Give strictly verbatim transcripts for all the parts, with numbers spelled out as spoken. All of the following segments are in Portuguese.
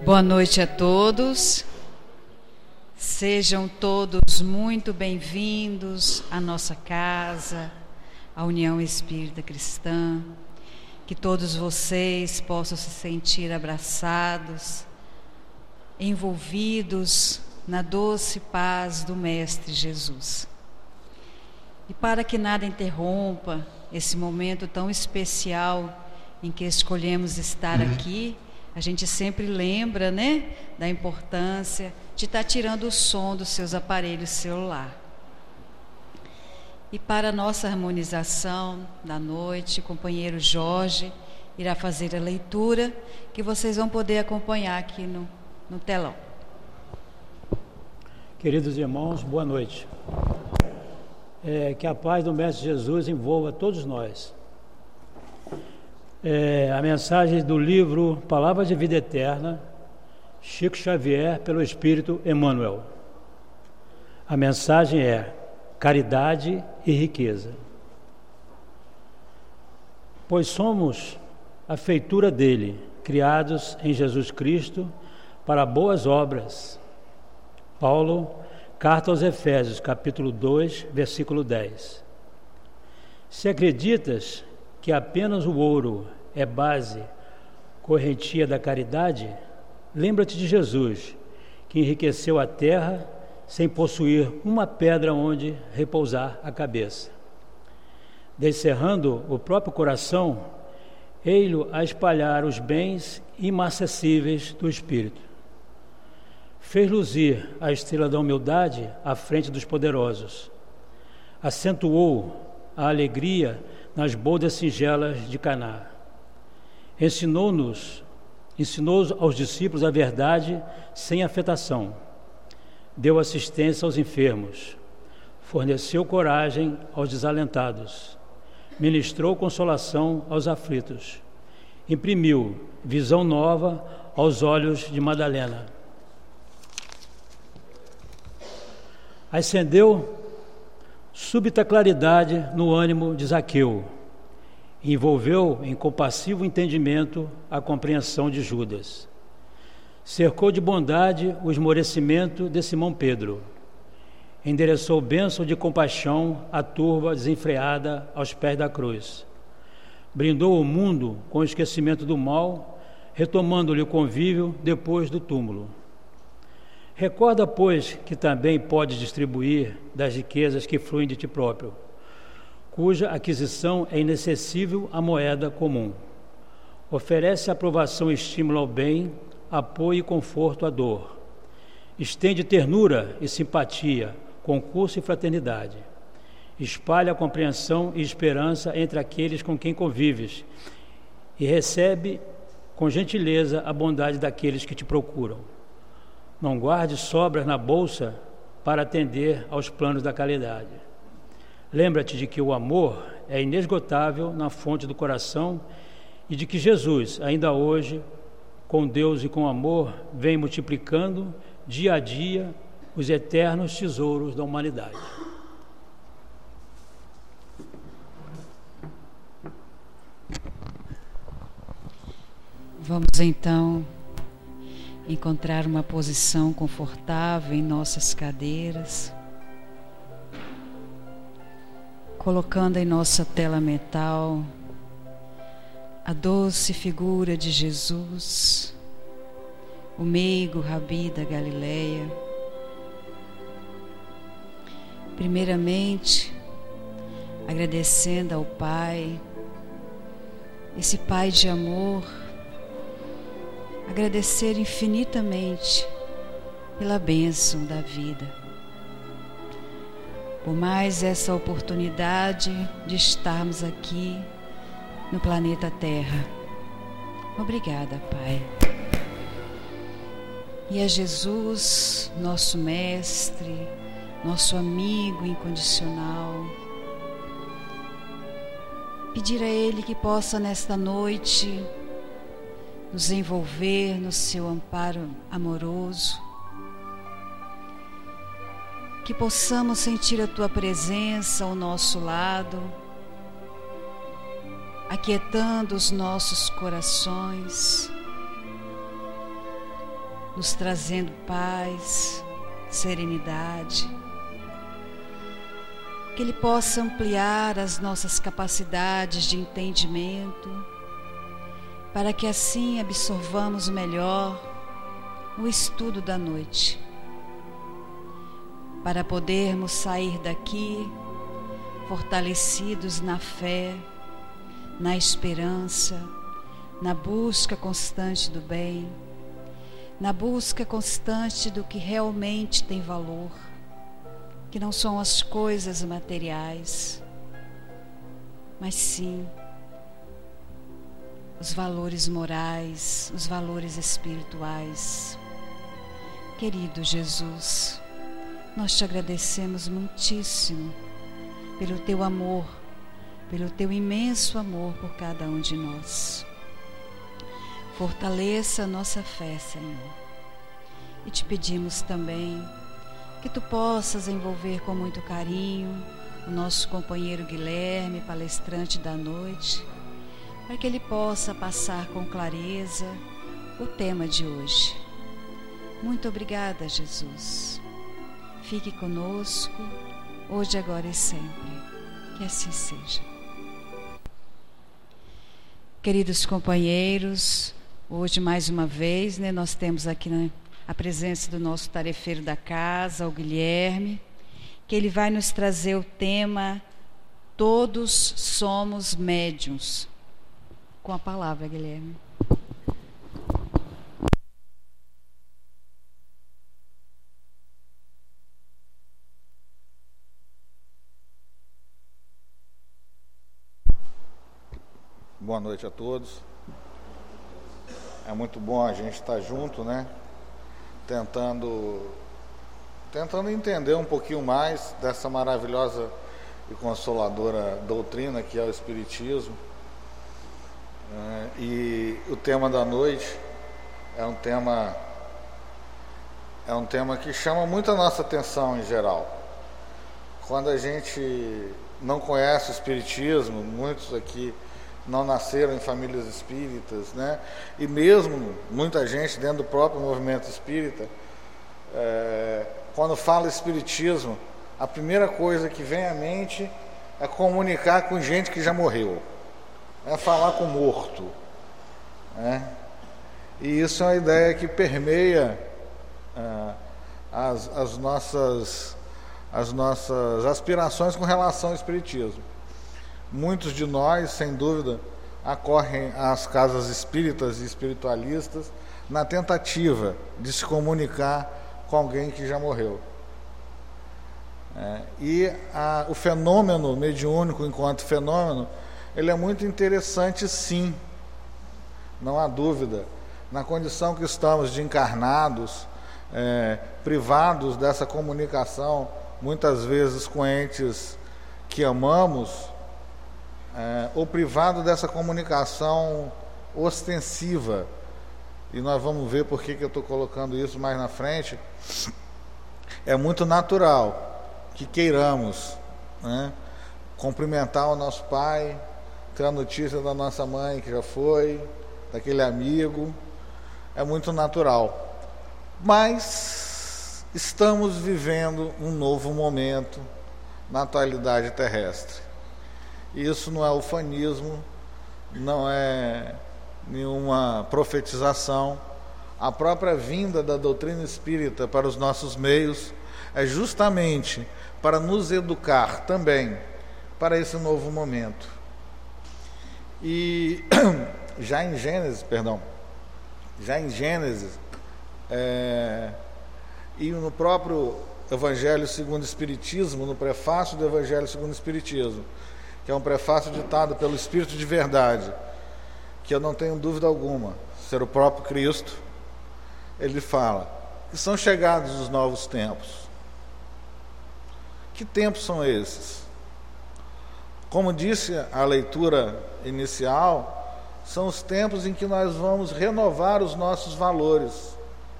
Boa noite a todos. Sejam todos muito bem-vindos à nossa casa, à União Espírita Cristã. Que todos vocês possam se sentir abraçados, envolvidos na doce paz do Mestre Jesus. E para que nada interrompa esse momento tão especial em que escolhemos estar aqui, a gente sempre lembra, né, da importância de estar tirando o som dos seus aparelhos celular. E para a nossa harmonização da noite, o companheiro Jorge irá fazer a leitura que vocês vão poder acompanhar aqui no, no telão. Queridos irmãos, boa noite. É, que a paz do Mestre Jesus envolva todos nós. É, a mensagem do livro Palavras de Vida Eterna, Chico Xavier, pelo Espírito Emmanuel. A mensagem é caridade e riqueza. Pois somos a feitura dele, criados em Jesus Cristo para boas obras. Paulo, carta aos Efésios, capítulo dois, versículo dez. Se acreditas que apenas o ouro é base, correntia da caridade, lembra-te de Jesus, que enriqueceu a terra sem possuir uma pedra onde repousar a cabeça. Descerrando o próprio coração, ei-lo a espalhar os bens inacessíveis do Espírito. Fez luzir a estrela da humildade à frente dos poderosos. Acentuou a alegria nas bodas singelas de Caná. Ensinou-nos, ensinou aos discípulos a verdade sem afetação. Deu assistência aos enfermos. Forneceu coragem aos desalentados. Ministrou consolação aos aflitos. Imprimiu visão nova aos olhos de Madalena. Acendeu súbita claridade no ânimo de Zaqueu. Envolveu em compassivo entendimento a compreensão de Judas. Cercou de bondade o esmorecimento de Simão Pedro. Endereçou bênção de compaixão à turba desenfreada aos pés da cruz. Brindou o mundo com o esquecimento do mal, retomando-lhe o convívio depois do túmulo. Recorda, pois, que também pode distribuir das riquezas que fluem de ti próprio, cuja aquisição é inacessível à moeda comum. Oferece aprovação e estímulo ao bem, apoio e conforto à dor. Estende ternura e simpatia, concurso e fraternidade. Espalha a compreensão e esperança entre aqueles com quem convives e recebe com gentileza a bondade daqueles que te procuram. Não guarde sobras na bolsa para atender aos planos da caridade. Lembra-te de que o amor é inesgotável na fonte do coração e de que Jesus, ainda hoje, com Deus e com amor, vem multiplicando dia a dia os eternos tesouros da humanidade. Vamos então encontrar uma posição confortável em nossas cadeiras, colocando em nossa tela mental a doce figura de Jesus, o meigo Rabi da Galileia. Primeiramente, agradecendo ao Pai, esse Pai de amor, agradecer infinitamente pela bênção da vida, por mais essa oportunidade de estarmos aqui no planeta Terra. Obrigada, Pai. E a Jesus, nosso Mestre, nosso amigo incondicional, pedir a Ele que possa nesta noite nos envolver no seu amparo amoroso, que possamos sentir a Tua presença ao nosso lado, aquietando os nossos corações, nos trazendo paz, serenidade. Que Ele possa ampliar as nossas capacidades de entendimento, para que assim absorvamos melhor o estudo da noite, para podermos sair daqui fortalecidos na fé, na esperança, na busca constante do bem, na busca constante do que realmente tem valor, que não são as coisas materiais, mas sim os valores morais, os valores espirituais. Querido Jesus, nós te agradecemos muitíssimo pelo teu amor, pelo teu imenso amor por cada um de nós. Fortaleça a nossa fé, Senhor. E te pedimos também que tu possas envolver com muito carinho o nosso companheiro Guilherme, palestrante da noite, para que ele possa passar com clareza o tema de hoje. Muito obrigada, Jesus. Fique conosco, hoje, agora e sempre. Que assim seja. Queridos companheiros, hoje mais uma vez, né, nós temos aqui né, a presença do nosso tarefeiro da casa, o Guilherme, que ele vai nos trazer o tema Todos Somos Médiuns. Com a palavra, Guilherme. Boa noite a todos. É muito bom a gente estar junto, né? Tentando, tentando entender um pouquinho mais dessa maravilhosa e consoladora doutrina que é o Espiritismo. É, e o tema da noite é um tema é um tema que chama muito a nossa atenção em geral. Quando a gente não conhece o Espiritismo, muitos aqui não nasceram em famílias espíritas, né? E mesmo muita gente dentro do próprio movimento espírita, é, quando fala Espiritismo, a primeira coisa que vem à mente é comunicar com gente que já morreu, é falar com morto, né? E isso é uma ideia que permeia é, as, as, nossas, as nossas aspirações com relação ao Espiritismo. Muitos de nós, sem dúvida, acorrem às casas espíritas e espiritualistas na tentativa de se comunicar com alguém que já morreu. É, e a, o fenômeno mediúnico, enquanto fenômeno, ele é muito interessante, sim, não há dúvida. Na condição que estamos de encarnados, é, privados dessa comunicação, muitas vezes com entes que amamos, É, ou privado dessa comunicação ostensiva, e nós vamos ver por que, que eu estou colocando isso mais na frente. É muito natural que queiramos, né, cumprimentar o nosso pai, ter a notícia da nossa mãe que já foi, daquele amigo, é muito natural, mas estamos vivendo um novo momento na atualidade terrestre. Isso não é ufanismo, não é nenhuma profetização. A própria vinda da doutrina espírita para os nossos meios é justamente para nos educar também para esse novo momento. E já em Gênesis, perdão, já em Gênesis, é, e no próprio Evangelho segundo o Espiritismo, no prefácio do Evangelho segundo o Espiritismo, que é um prefácio ditado pelo Espírito de Verdade, que eu não tenho dúvida alguma ser o próprio Cristo, ele fala que são chegados os novos tempos. Que tempos são esses? Como disse a leitura inicial, são os tempos em que nós vamos renovar os nossos valores.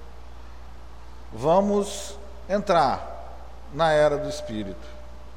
Vamos entrar na era do Espírito.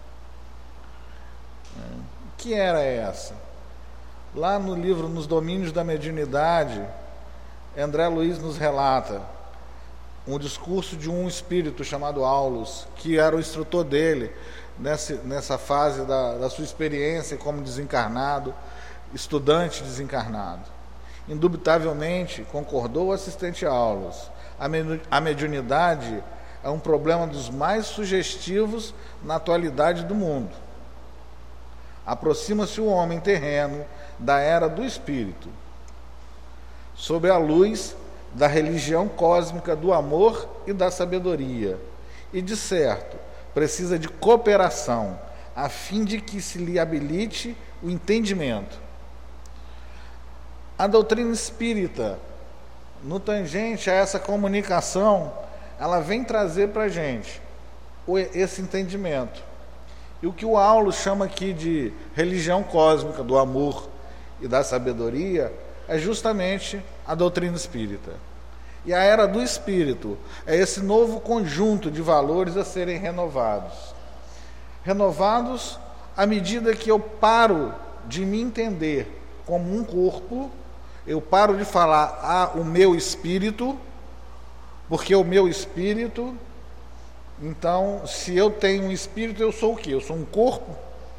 Que era essa? Lá no livro Nos Domínios da Mediunidade, André Luiz nos relata um discurso de um espírito chamado Aulus, que era o instrutor dele nessa, nessa fase da, da sua experiência como desencarnado, estudante desencarnado. Indubitavelmente, concordou o assistente Aulus, a mediunidade é um problema dos mais sugestivos na atualidade do mundo. Aproxima-se o homem terreno da era do espírito, sob a luz da religião cósmica do amor e da sabedoria, e de certo precisa de cooperação a fim de que se lhe habilite o entendimento. A doutrina espírita, no tangente a essa comunicação, ela vem trazer para a gente esse entendimento. E o que o Aulus chama aqui de religião cósmica do amor e da sabedoria é justamente a doutrina espírita. E a era do espírito é esse novo conjunto de valores a serem renovados. Renovados à medida que eu paro de me entender como um corpo, eu paro de falar, ah, o meu espírito, porque o meu espírito, então, se eu tenho um espírito, eu sou o quê? Eu sou um corpo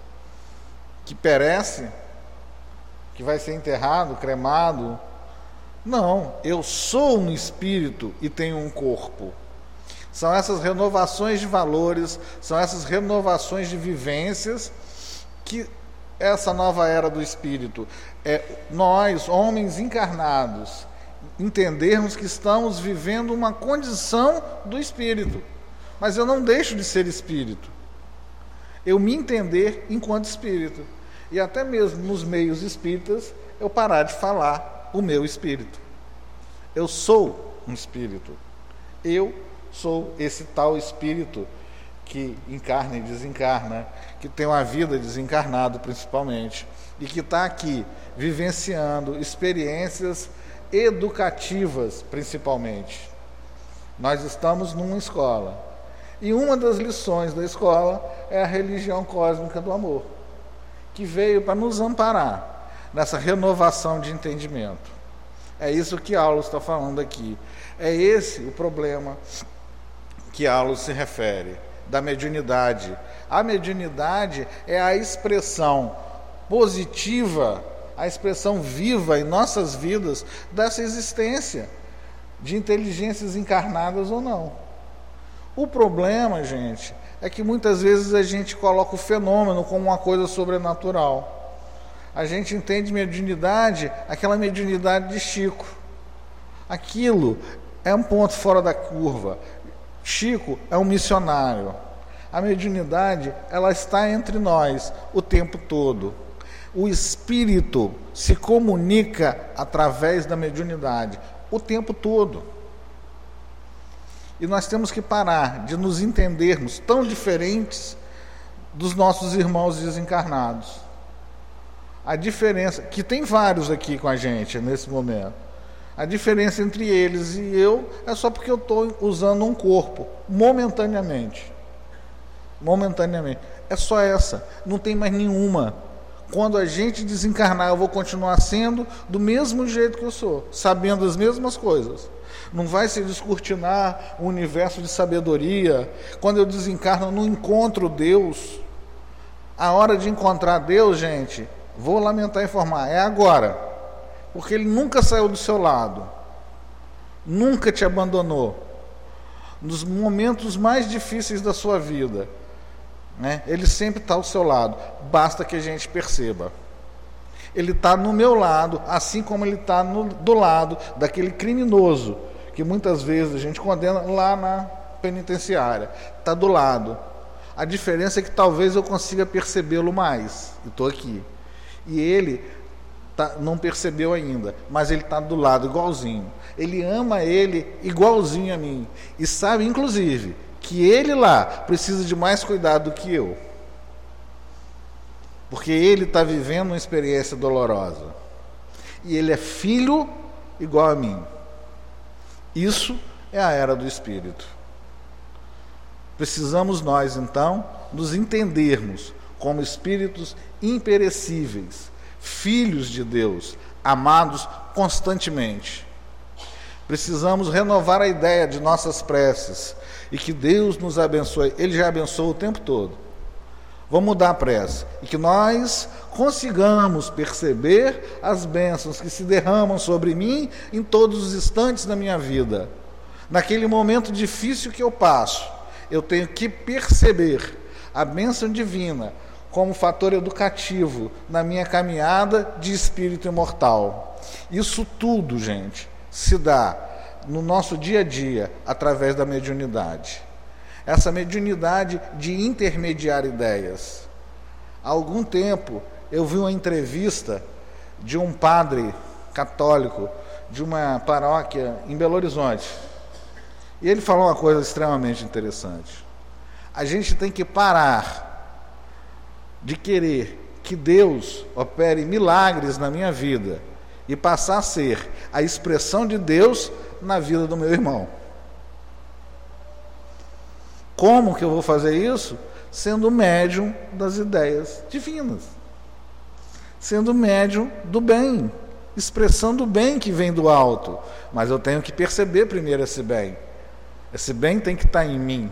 que perece, que vai ser enterrado, cremado. Não, eu sou um espírito e tenho um corpo. São essas renovações de valores, são essas renovações de vivências que essa nova era do espírito, é nós, homens encarnados, entendermos que estamos vivendo uma condição do espírito. Mas eu não deixo de ser espírito. Eu me entender enquanto espírito. E até mesmo nos meios espíritas, eu parar de falar o meu espírito. Eu sou um espírito. Eu sou esse tal espírito que encarna e desencarna, que tem uma vida desencarnado principalmente, e que está aqui vivenciando experiências educativas principalmente. Nós estamos numa escola. E uma das lições da escola é a religião cósmica do amor, que veio para nos amparar nessa renovação de entendimento. É isso que Aulus está falando aqui. É esse o problema que Aulus se refere, da mediunidade. A mediunidade é a expressão positiva, a expressão viva em nossas vidas dessa existência, de inteligências encarnadas ou não. O problema, gente, é que muitas vezes a gente coloca o fenômeno como uma coisa sobrenatural. A gente entende mediunidade, aquela mediunidade de Chico. Aquilo é um ponto fora da curva. Chico é um missionário. A mediunidade, ela está entre nós o tempo todo. O espírito se comunica através da mediunidade o tempo todo. E nós temos que parar de nos entendermos tão diferentes dos nossos irmãos desencarnados. A diferença, que tem vários aqui com a gente nesse momento, a diferença entre eles e eu é só porque eu estou usando um corpo, momentaneamente. Momentaneamente. É só essa, não tem mais nenhuma. Quando a gente desencarnar, eu vou continuar sendo do mesmo jeito que eu sou, sabendo as mesmas coisas. Não vai se descortinar o universo de sabedoria. Quando eu desencarno, eu não encontro Deus. A hora de encontrar Deus, gente, vou lamentar informar, é agora. Porque Ele nunca saiu do seu lado. Nunca te abandonou. Nos momentos mais difíceis da sua vida, né? Ele sempre está ao seu lado. Basta que a gente perceba. Ele está no meu lado, assim como Ele está do lado daquele criminoso que muitas vezes a gente condena lá na penitenciária. Está do lado. A diferença é que talvez eu consiga percebê-lo mais. E estou aqui. E ele tá, não percebeu ainda, mas ele está do lado igualzinho. Ele ama ele igualzinho a mim. E sabe, inclusive, que ele lá precisa de mais cuidado do que eu. Porque ele está vivendo uma experiência dolorosa. E ele é filho igual a mim. Isso é a era do Espírito. Precisamos nós, então, nos entendermos como espíritos imperecíveis, filhos de Deus, amados constantemente. Precisamos renovar a ideia de nossas preces e que Deus nos abençoe. Ele já abençoa o tempo todo. Vamos mudar a prece e que nós consigamos perceber as bênçãos que se derramam sobre mim em todos os instantes da minha vida. Naquele momento difícil que eu passo, eu tenho que perceber a bênção divina como fator educativo na minha caminhada de espírito imortal. Isso tudo, gente, se dá no nosso dia a dia através da mediunidade. Essa mediunidade de intermediar ideias. Há algum tempo eu vi uma entrevista de um padre católico de uma paróquia em Belo Horizonte. E ele falou uma coisa extremamente interessante. A gente tem que parar de querer que Deus opere milagres na minha vida e passar a ser a expressão de Deus na vida do meu irmão. Como que eu vou fazer isso? Sendo médium das ideias divinas. Sendo médium do bem, expressando o bem que vem do alto. Mas eu tenho que perceber primeiro esse bem. Esse bem tem que estar em mim.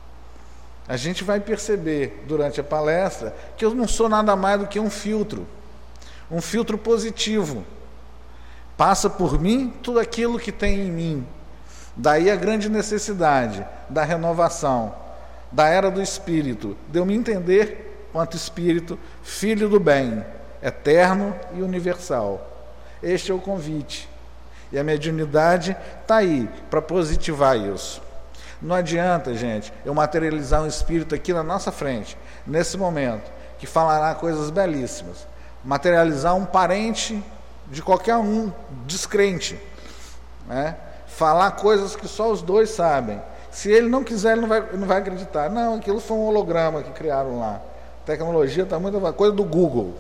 A gente vai perceber durante a palestra que eu não sou nada mais do que um filtro. Um filtro positivo. Passa por mim tudo aquilo que tem em mim. Daí a grande necessidade da renovação, da era do Espírito, de eu me entender quanto Espírito, filho do bem, eterno e universal. Este é o convite. E a mediunidade está aí para positivar isso. Não adianta, gente, eu materializar um Espírito aqui na nossa frente, nesse momento, que falará coisas belíssimas. Materializar um parente de qualquer um descrente, né? Falar coisas que só os dois sabem. Se ele não quiser, ele não vai, ele não vai acreditar. Não, aquilo foi um holograma que criaram lá. A tecnologia está muito coisa do Google.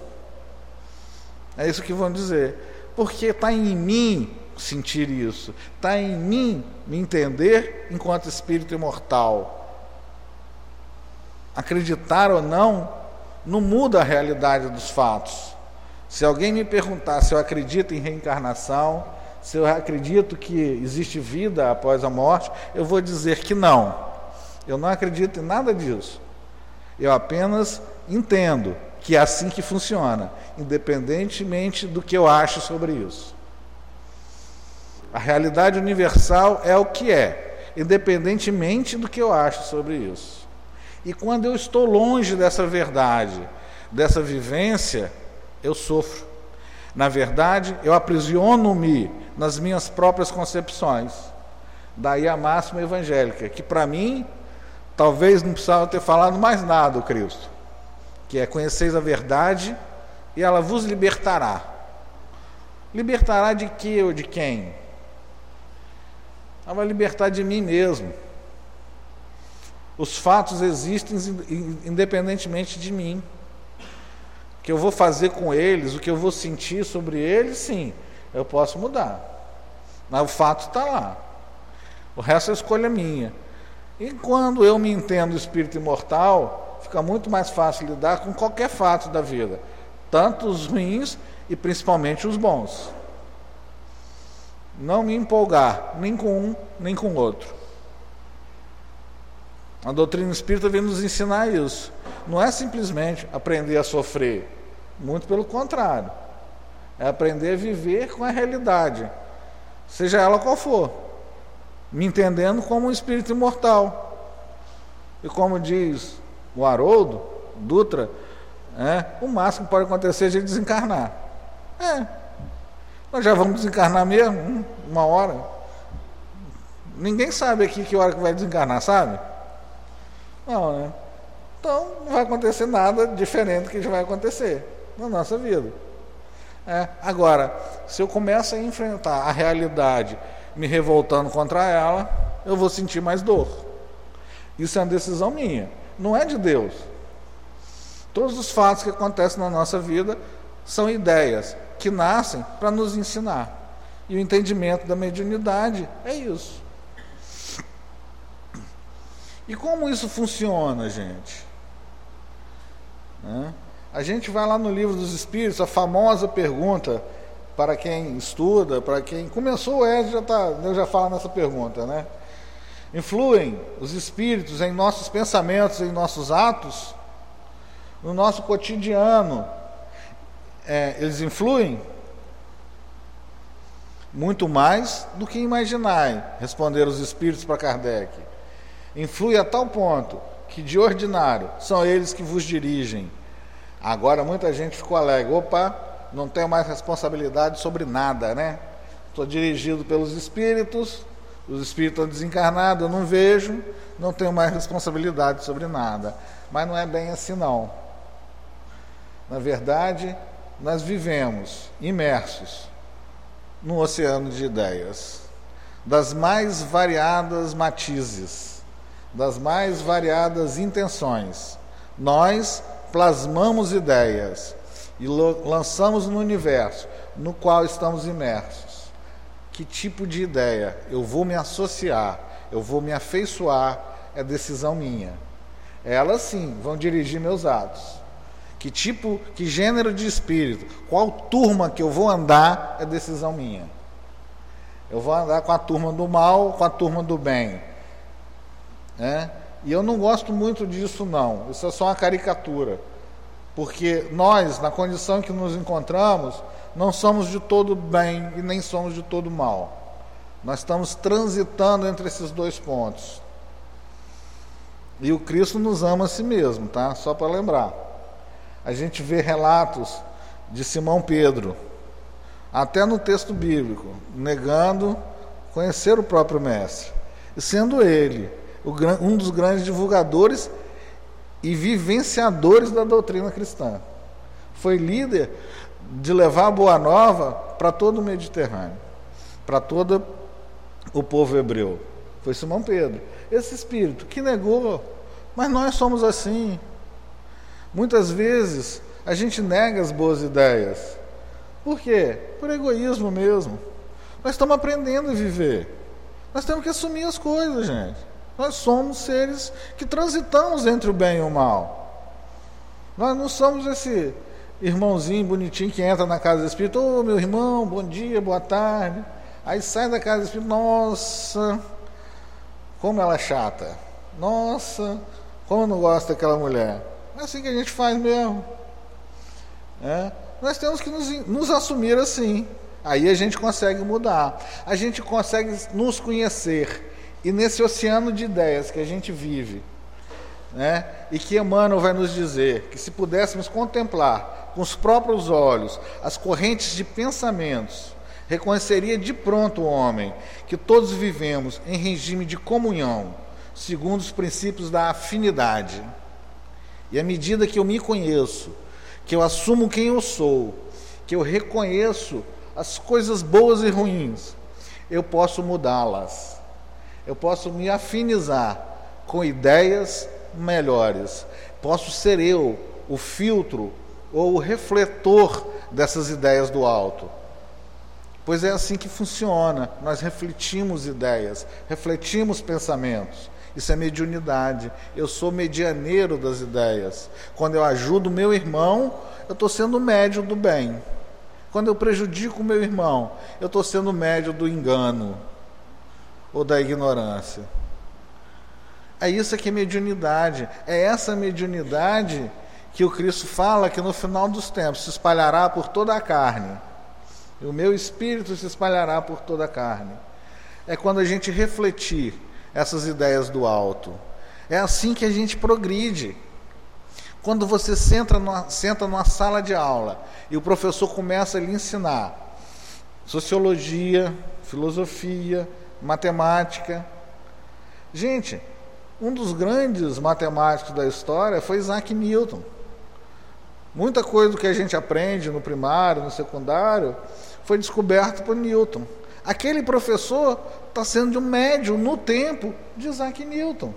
É isso que vão dizer. Porque está em mim sentir isso. Está em mim me entender enquanto espírito imortal. Acreditar ou não, não muda a realidade dos fatos. Se alguém me perguntar se eu acredito em reencarnação, se eu acredito que existe vida após a morte, eu vou dizer que não. Eu não acredito em nada disso. Eu apenas entendo que é assim que funciona, independentemente do que eu acho sobre isso. A realidade universal é o que é, independentemente do que eu acho sobre isso. E quando eu estou longe dessa verdade, dessa vivência, eu sofro. Na verdade, eu aprisiono-me nas minhas próprias concepções. Daí a máxima evangélica, que para mim, talvez não precisava ter falado mais nada o Cristo, que é: conheceis a verdade e ela vos libertará. Libertará de quê ou de quem? Ela vai libertar de mim mesmo. Os fatos existem independentemente de mim. O que eu vou fazer com eles, o que eu vou sentir sobre eles, sim, eu posso mudar. Mas o fato está lá. O resto é escolha minha. E quando eu me entendo espírito imortal, fica muito mais fácil lidar com qualquer fato da vida, tanto os ruins e principalmente os bons. Não me empolgar nem com um nem com o outro. A doutrina espírita vem nos ensinar isso. Não é simplesmente aprender a sofrer, muito pelo contrário. É aprender a viver com a realidade, seja ela qual for, me entendendo como um espírito imortal. E como diz o Haroldo Dutra, é, o máximo que pode acontecer é de desencarnar. É, nós já vamos desencarnar mesmo, uma hora. Ninguém sabe aqui que hora que vai desencarnar, sabe? Não, né? Então não vai acontecer nada diferente do que já vai acontecer na nossa vida. É, agora, se eu começo a enfrentar a realidade me revoltando contra ela, eu vou sentir mais dor. Isso é uma decisão minha, não é de Deus. Todos os fatos que acontecem na nossa vida são ideias que nascem para nos ensinar. E o entendimento da mediunidade é isso. E como isso funciona, gente? Né? A gente vai lá no Livro dos Espíritos, a famosa pergunta para quem estuda, para quem começou o Ed, já tá, eu já falo nessa pergunta, né? Influem os espíritos em nossos pensamentos, em nossos atos, no nosso cotidiano. É, eles influem muito mais do que imaginai, responderam os espíritos para Kardec. Influi a tal ponto que de ordinário são eles que vos dirigem. Agora muita gente ficou alegre, opa, não tenho mais responsabilidade sobre nada, né? Estou dirigido pelos espíritos, os espíritos estão desencarnados, eu não vejo, não tenho mais responsabilidade sobre nada. Mas não é bem assim não. Na verdade, nós vivemos imersos num oceano de ideias, das mais variadas matizes, das mais variadas intenções. Nós plasmamos ideias e lançamos no universo no qual estamos imersos. Que tipo de ideia eu vou me associar, eu vou me afeiçoar, é decisão minha. Elas sim vão dirigir meus atos. Que tipo, que gênero de espírito, qual turma que eu vou andar, é decisão minha. Eu vou andar com a turma do mal, com a turma do bem. É? E eu não gosto muito disso não, isso é só uma caricatura. Porque nós, na condição em que nos encontramos, não somos de todo bem e nem somos de todo mal. Nós estamos transitando entre esses dois pontos. E o Cristo nos ama a si mesmo, tá? Só para lembrar. A gente vê relatos de Simão Pedro, até no texto bíblico, negando conhecer o próprio Mestre, e sendo ele o, um dos grandes divulgadores e vivenciadores da doutrina cristã. Foi líder de levar a boa nova para todo o Mediterrâneo, para todo o povo hebreu. Foi Simão Pedro. Esse espírito que negou, mas nós somos assim. Muitas vezes a gente nega as boas ideias. Por quê? Por egoísmo mesmo. Nós estamos aprendendo a viver. Nós temos que assumir as coisas, gente. Nós somos seres que transitamos entre o bem e o mal. Nós não somos esse irmãozinho bonitinho que entra na casa do Espírito. Ô, oh, meu irmão, bom dia, boa tarde. Aí sai da casa do Espírito, nossa, como ela é chata. Nossa, como eu não gosto daquela mulher. É assim que a gente faz mesmo. É. Nós temos que nos, nos assumir assim. Aí a gente consegue mudar. A gente consegue nos conhecer. E nesse oceano de ideias que a gente vive, né, e que Emmanuel vai nos dizer que se pudéssemos contemplar com os próprios olhos as correntes de pensamentos, reconheceria de pronto o homem que todos vivemos em regime de comunhão, segundo os princípios da afinidade. E à medida que eu me conheço, que eu assumo quem eu sou, que eu reconheço as coisas boas e ruins, eu posso mudá-las. Eu posso me afinizar com ideias melhores. Posso ser eu o filtro ou o refletor dessas ideias do alto. Pois é assim que funciona. Nós refletimos ideias, refletimos pensamentos. Isso é mediunidade. Eu sou medianeiro das ideias. Quando eu ajudo o meu irmão, eu estou sendo médio do bem. Quando eu prejudico o meu irmão, eu estou sendo médio do engano ou da ignorância. É isso que é mediunidade. É essa mediunidade que o Cristo fala que no final dos tempos se espalhará por toda a carne. E o meu espírito se espalhará por toda a carne. É quando a gente refletir essas ideias do alto. É assim que a gente progride. Quando você senta numa, senta numa sala de aula e o professor começa a lhe ensinar sociologia, filosofia, matemática. Gente, um dos grandes matemáticos da história foi Isaac Newton. Muita coisa do que a gente aprende no primário, no secundário, foi descoberto por Newton. Aquele professor está sendo um médium no tempo de Isaac Newton.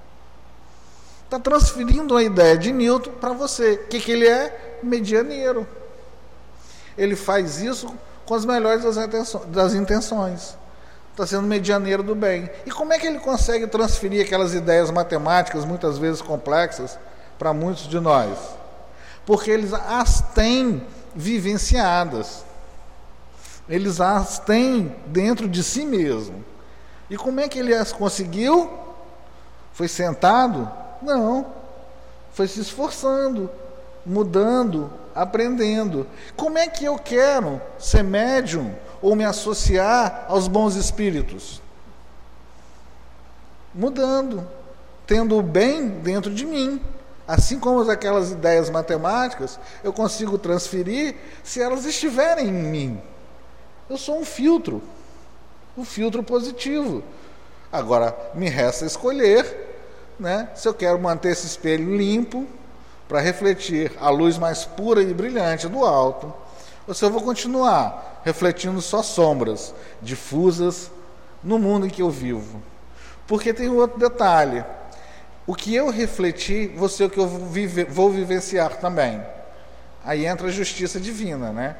Está transferindo a ideia de Newton para você. O que, que ele é? Medianeiro. Ele faz isso com as melhores das intenções. Está sendo medianeiro do bem. E como é que ele consegue transferir aquelas ideias matemáticas, muitas vezes complexas, para muitos de nós? Porque eles as têm vivenciadas. Eles as têm dentro de si mesmo. E como é que ele as conseguiu? Foi sentado? Não. Foi se esforçando, mudando, aprendendo. Como é que eu quero ser médium ou me associar aos bons espíritos? Mudando, tendo o bem dentro de mim. Assim como aquelas ideias matemáticas, eu consigo transferir se elas estiverem em mim. Eu sou um filtro, um filtro positivo. Agora, me resta escolher, né, se eu quero manter esse espelho limpo, para refletir a luz mais pura e brilhante do alto, ou se eu vou continuar refletindo só sombras difusas no mundo em que eu vivo. Porque tem um outro detalhe. O que eu refleti, vou ser o que eu vou, vive, vou vivenciar também. Aí entra a justiça divina, né?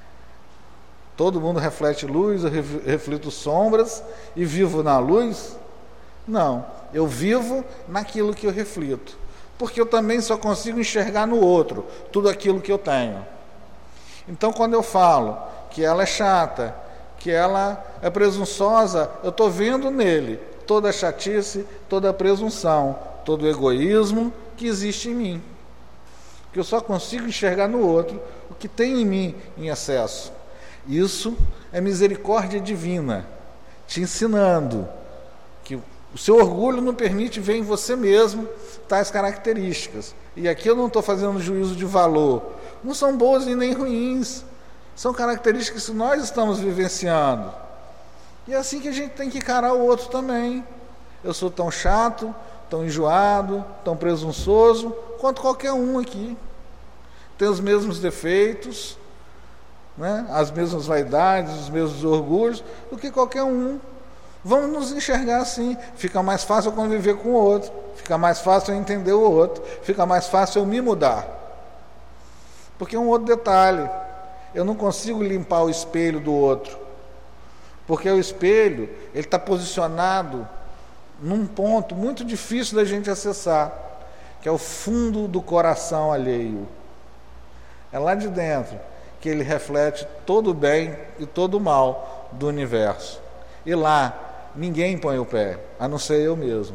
Todo mundo reflete luz, eu reflito sombras e vivo na luz? Não, eu vivo naquilo que eu reflito. Porque eu também só consigo enxergar no outro tudo aquilo que eu tenho. Então, quando eu falo que ela é chata, que ela é presunçosa, eu estou vendo nele toda a chatice, toda a presunção, todo o egoísmo que existe em mim. Que eu só consigo enxergar no outro o que tem em mim em excesso. Isso é misericórdia divina, te ensinando que o seu orgulho não permite ver em você mesmo tais características. E aqui eu não estou fazendo juízo de valor. Não são boas e nem ruins. São características que nós estamos vivenciando. E é assim que a gente tem que encarar o outro também. Eu sou tão chato, tão enjoado, tão presunçoso, quanto qualquer um aqui. Tem os mesmos defeitos, né? As mesmas vaidades, os mesmos orgulhos, do que qualquer um. Vamos nos enxergar assim. Fica mais fácil eu conviver com o outro. Fica mais fácil eu entender o outro. Fica mais fácil eu me mudar. Porque um outro detalhe. Eu não consigo limpar o espelho do outro. Porque o espelho, ele está posicionado num ponto muito difícil da gente acessar, que é o fundo do coração alheio. É lá de dentro que ele reflete todo o bem e todo o mal do universo. E lá ninguém põe o pé, a não ser eu mesmo.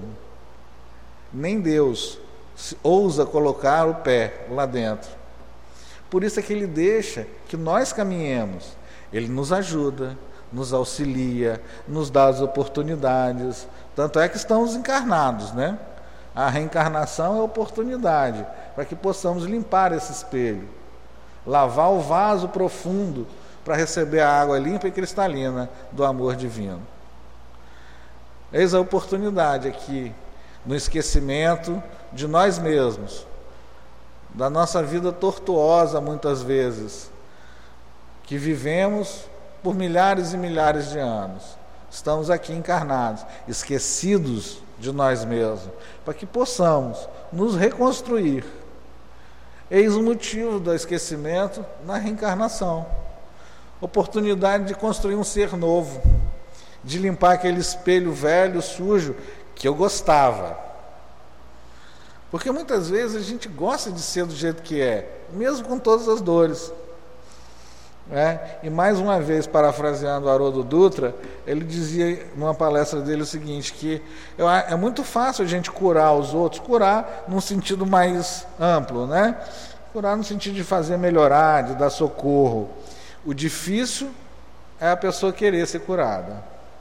Nem Deus ousa colocar o pé lá dentro. Por isso é que ele deixa que nós caminhemos. Ele nos ajuda, nos auxilia, nos dá as oportunidades. Tanto é que estamos encarnados, né? A reencarnação é oportunidade para que possamos limpar esse espelho, lavar o vaso profundo para receber a água limpa e cristalina do amor divino. Eis a oportunidade aqui, no esquecimento de nós mesmos, da nossa vida tortuosa muitas vezes, que vivemos por milhares e milhares de anos. Estamos aqui encarnados, esquecidos de nós mesmos, para que possamos nos reconstruir. Eis o motivo do esquecimento na reencarnação. Oportunidade de construir um ser novo, de limpar aquele espelho velho, sujo, que eu gostava. Porque muitas vezes a gente gosta de ser do jeito que é, mesmo com todas as dores. É? E mais uma vez, parafraseando o Haroldo Dutra, ele dizia numa palestra dele o seguinte, que é muito fácil a gente curar os outros, curar num sentido mais amplo, né? Curar no sentido de fazer melhorar, de dar socorro. O difícil é a pessoa querer ser curada.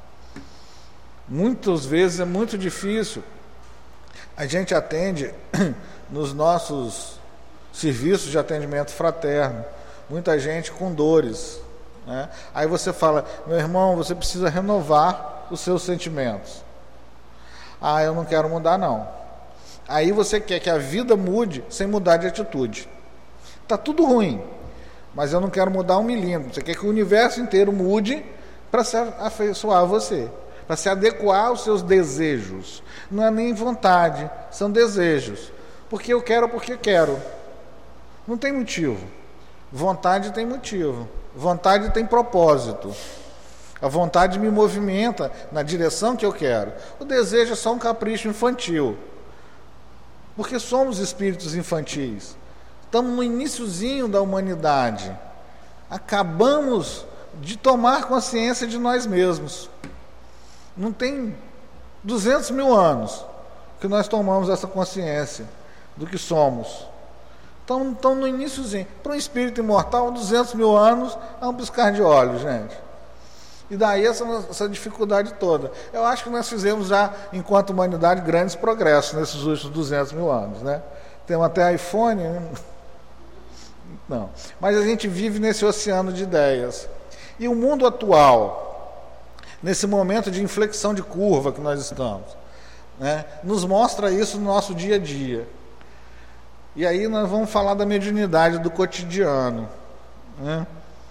Muitas vezes é muito difícil. A gente atende nos nossos serviços de atendimento fraterno muita gente com dores, né? Aí você fala, meu irmão, você precisa renovar os seus sentimentos. Ah, eu não quero mudar não. Aí você quer que a vida mude sem mudar de atitude. Está tudo ruim, mas eu não quero mudar um milímetro. Você quer que o universo inteiro mude para se afeiçoar a você, para se adequar aos seus desejos. Não é nem vontade, são desejos. Porque eu quero, porque quero. Não tem motivo. Vontade tem motivo. Vontade tem propósito. A vontade me movimenta na direção que eu quero. O desejo é só um capricho infantil. Porque somos espíritos infantis. Estamos no iniciozinho da humanidade. Acabamos de tomar consciência de nós mesmos. Não tem duzentos mil anos que nós tomamos essa consciência do que somos. Então, então no iníciozinho, para um espírito imortal, duzentos mil anos é um piscar de olhos, gente. E daí essa, essa dificuldade toda. Eu acho que nós fizemos já, enquanto humanidade, grandes progressos nesses últimos duzentos mil anos, né? Temos até iPhone, né? Não. Mas a gente vive nesse oceano de ideias. E o mundo atual, nesse momento de inflexão de curva que nós estamos, né, nos mostra isso no nosso dia a dia. E aí nós vamos falar da mediunidade do cotidiano, né?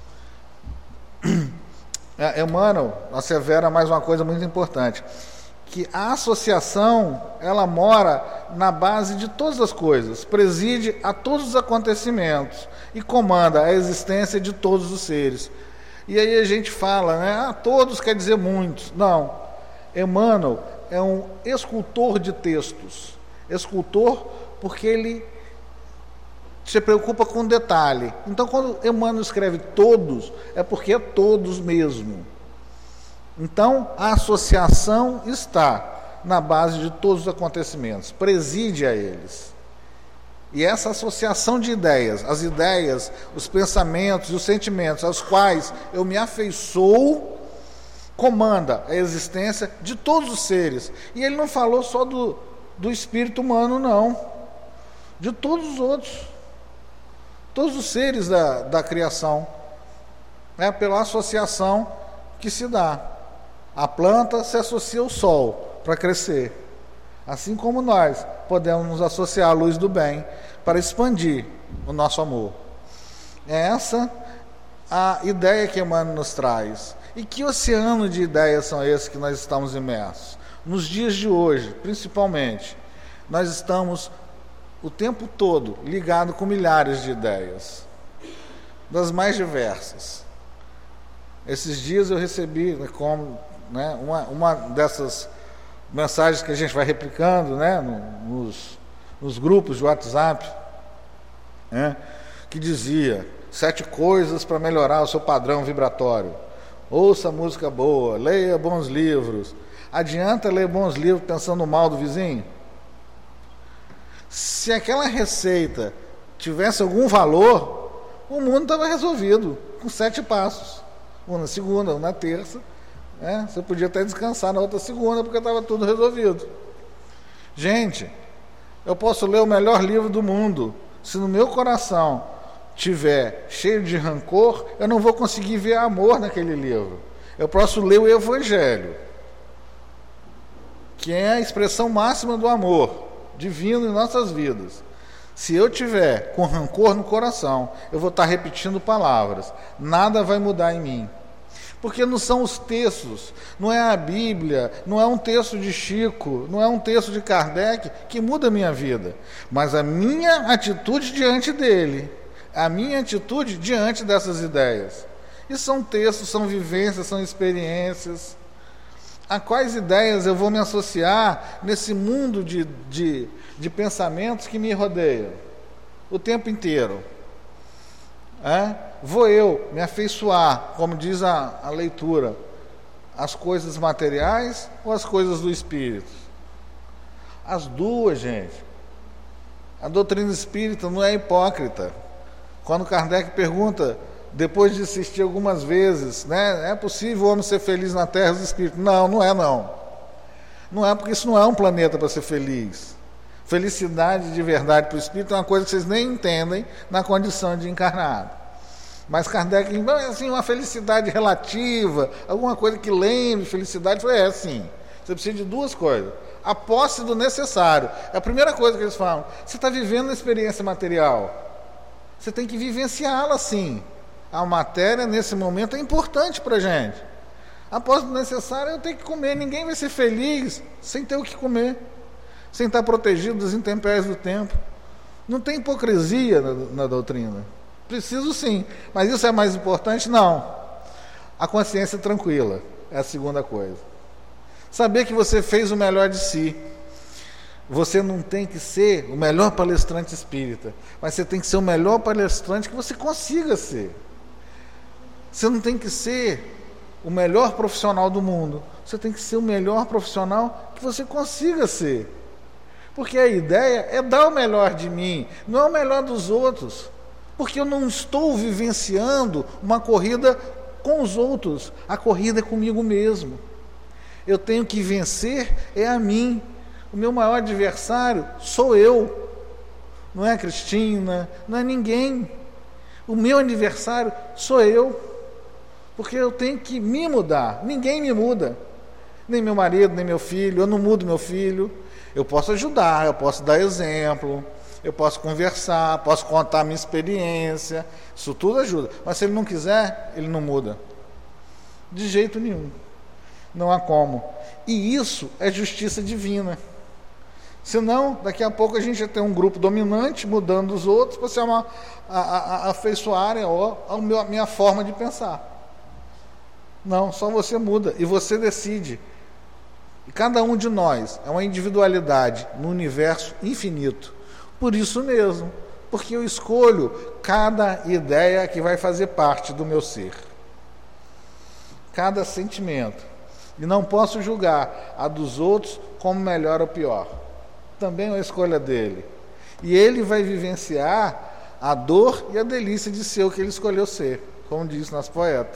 Emmanuel assevera mais uma coisa muito importante, que a associação, ela mora na base de todas as coisas, preside a todos os acontecimentos e comanda a existência de todos os seres. E aí a gente fala, né, ah, todos quer dizer muitos. Não, Emmanuel é um escultor de textos, escultor porque ele se preocupa com detalhe. Então, quando Emmanuel escreve todos, é porque é todos mesmo. Então, a associação está na base de todos os acontecimentos, preside a eles. E essa associação de ideias, as ideias, os pensamentos e os sentimentos aos quais eu me afeiçoo, comanda a existência de todos os seres. E ele não falou só do, do espírito humano, não. De todos os outros. Todos os seres da, da criação, né, pela associação que se dá. A planta se associa ao sol para crescer, assim como nós podemos nos associar à luz do bem para expandir o nosso amor. É essa a ideia que Emmanuel nos traz. E que oceano de ideias são esses que nós estamos imersos? Nos dias de hoje, principalmente, nós estamos o tempo todo ligado com milhares de ideias, das mais diversas. Esses dias eu recebi, né, como, né, uma, uma dessas mensagens que a gente vai replicando, né, nos, nos grupos de WhatsApp, né, que dizia: sete coisas para melhorar o seu padrão vibratório. Ouça música boa, leia bons livros. Adianta ler bons livros pensando mal do vizinho? Se aquela receita tivesse algum valor, o mundo estava resolvido, com sete passos. Um na segunda, um na terça. Né? Você podia até descansar na outra segunda, porque estava tudo resolvido. Gente, eu posso ler o melhor livro do mundo. Se no meu coração tiver cheio de rancor, eu não vou conseguir ver amor naquele livro. Eu posso ler o Evangelho, que é a expressão máxima do amor divino em nossas vidas. Se eu tiver com rancor no coração, eu vou estar repetindo palavras, nada vai mudar em mim, porque não são os textos, não é a Bíblia, não é um texto de Chico, não é um texto de Kardec que muda a minha vida, mas a minha atitude diante dele, a minha atitude diante dessas ideias. E são textos, são vivências, são experiências. A quais ideias eu vou me associar nesse mundo de, de, de pensamentos que me rodeiam o tempo inteiro? É? Vou eu me afeiçoar, como diz a, a leitura, às coisas materiais ou às coisas do espírito? As duas, gente. A doutrina espírita não é hipócrita. Quando Kardec pergunta, depois de assistir algumas vezes, né, é possível o homem ser feliz na terra dos espíritos? Não, não é não. Não é, porque isso não é um planeta para ser feliz. Felicidade de verdade para o espírito é uma coisa que vocês nem entendem na condição de encarnado. Mas Kardec, assim, uma felicidade relativa, alguma coisa que lembre felicidade, foi é assim. Você precisa de duas coisas. A posse do necessário. É a primeira coisa que eles falam. Você está vivendo uma experiência material. Você tem que vivenciá-la sim. A matéria, nesse momento, é importante para a gente. Após o necessário, eu tenho que comer. Ninguém vai ser feliz sem ter o que comer, sem estar protegido dos intempéries do tempo. Não tem hipocrisia na, na doutrina. Preciso sim, mas isso é mais importante? Não. A consciência tranquila é a segunda coisa. Saber que você fez o melhor de si. Você não tem que ser o melhor palestrante espírita, mas você tem que ser o melhor palestrante que você consiga ser. Você não tem que ser o melhor profissional do mundo. Você tem que ser o melhor profissional que você consiga ser. Porque a ideia é dar o melhor de mim, não é o melhor dos outros. Porque eu não estou vivenciando uma corrida com os outros. A corrida é comigo mesmo. Eu tenho que vencer é a mim. O meu maior adversário sou eu. Não é a Cristina, não é ninguém. O meu adversário sou eu. Porque eu tenho que me mudar. Ninguém me muda. Nem meu marido, nem meu filho. Eu não mudo meu filho. Eu posso ajudar, eu posso dar exemplo, eu posso conversar, posso contar a minha experiência. Isso tudo ajuda. Mas se ele não quiser, ele não muda. De jeito nenhum. Não há como. E isso é justiça divina. Senão, daqui a pouco a gente já tem um grupo dominante mudando os outros para se a, a, a, afeiçoarem a, a minha forma de pensar. Não, só você muda e você decide. E cada um de nós é uma individualidade no universo infinito. Por isso mesmo, porque eu escolho cada ideia que vai fazer parte do meu ser. Cada sentimento. E não posso julgar a dos outros como melhor ou pior. Também é uma escolha dele. E ele vai vivenciar a dor e a delícia de ser o que ele escolheu ser, como diz nosso poeta.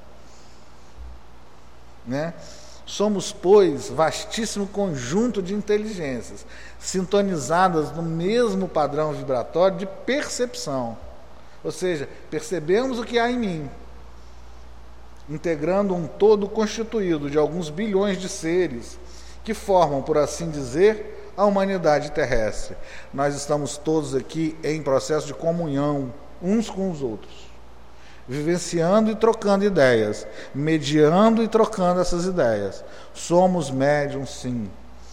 Né? Somos, pois, vastíssimo conjunto de inteligências, sintonizadas no mesmo padrão vibratório de percepção. Ou seja, percebemos o que há em mim, integrando um todo constituído de alguns bilhões de seres que formam, por assim dizer, a humanidade terrestre. Nós estamos todos aqui em processo de comunhão uns com os outros, vivenciando e trocando ideias, mediando e trocando essas ideias. Somos médiums, sim.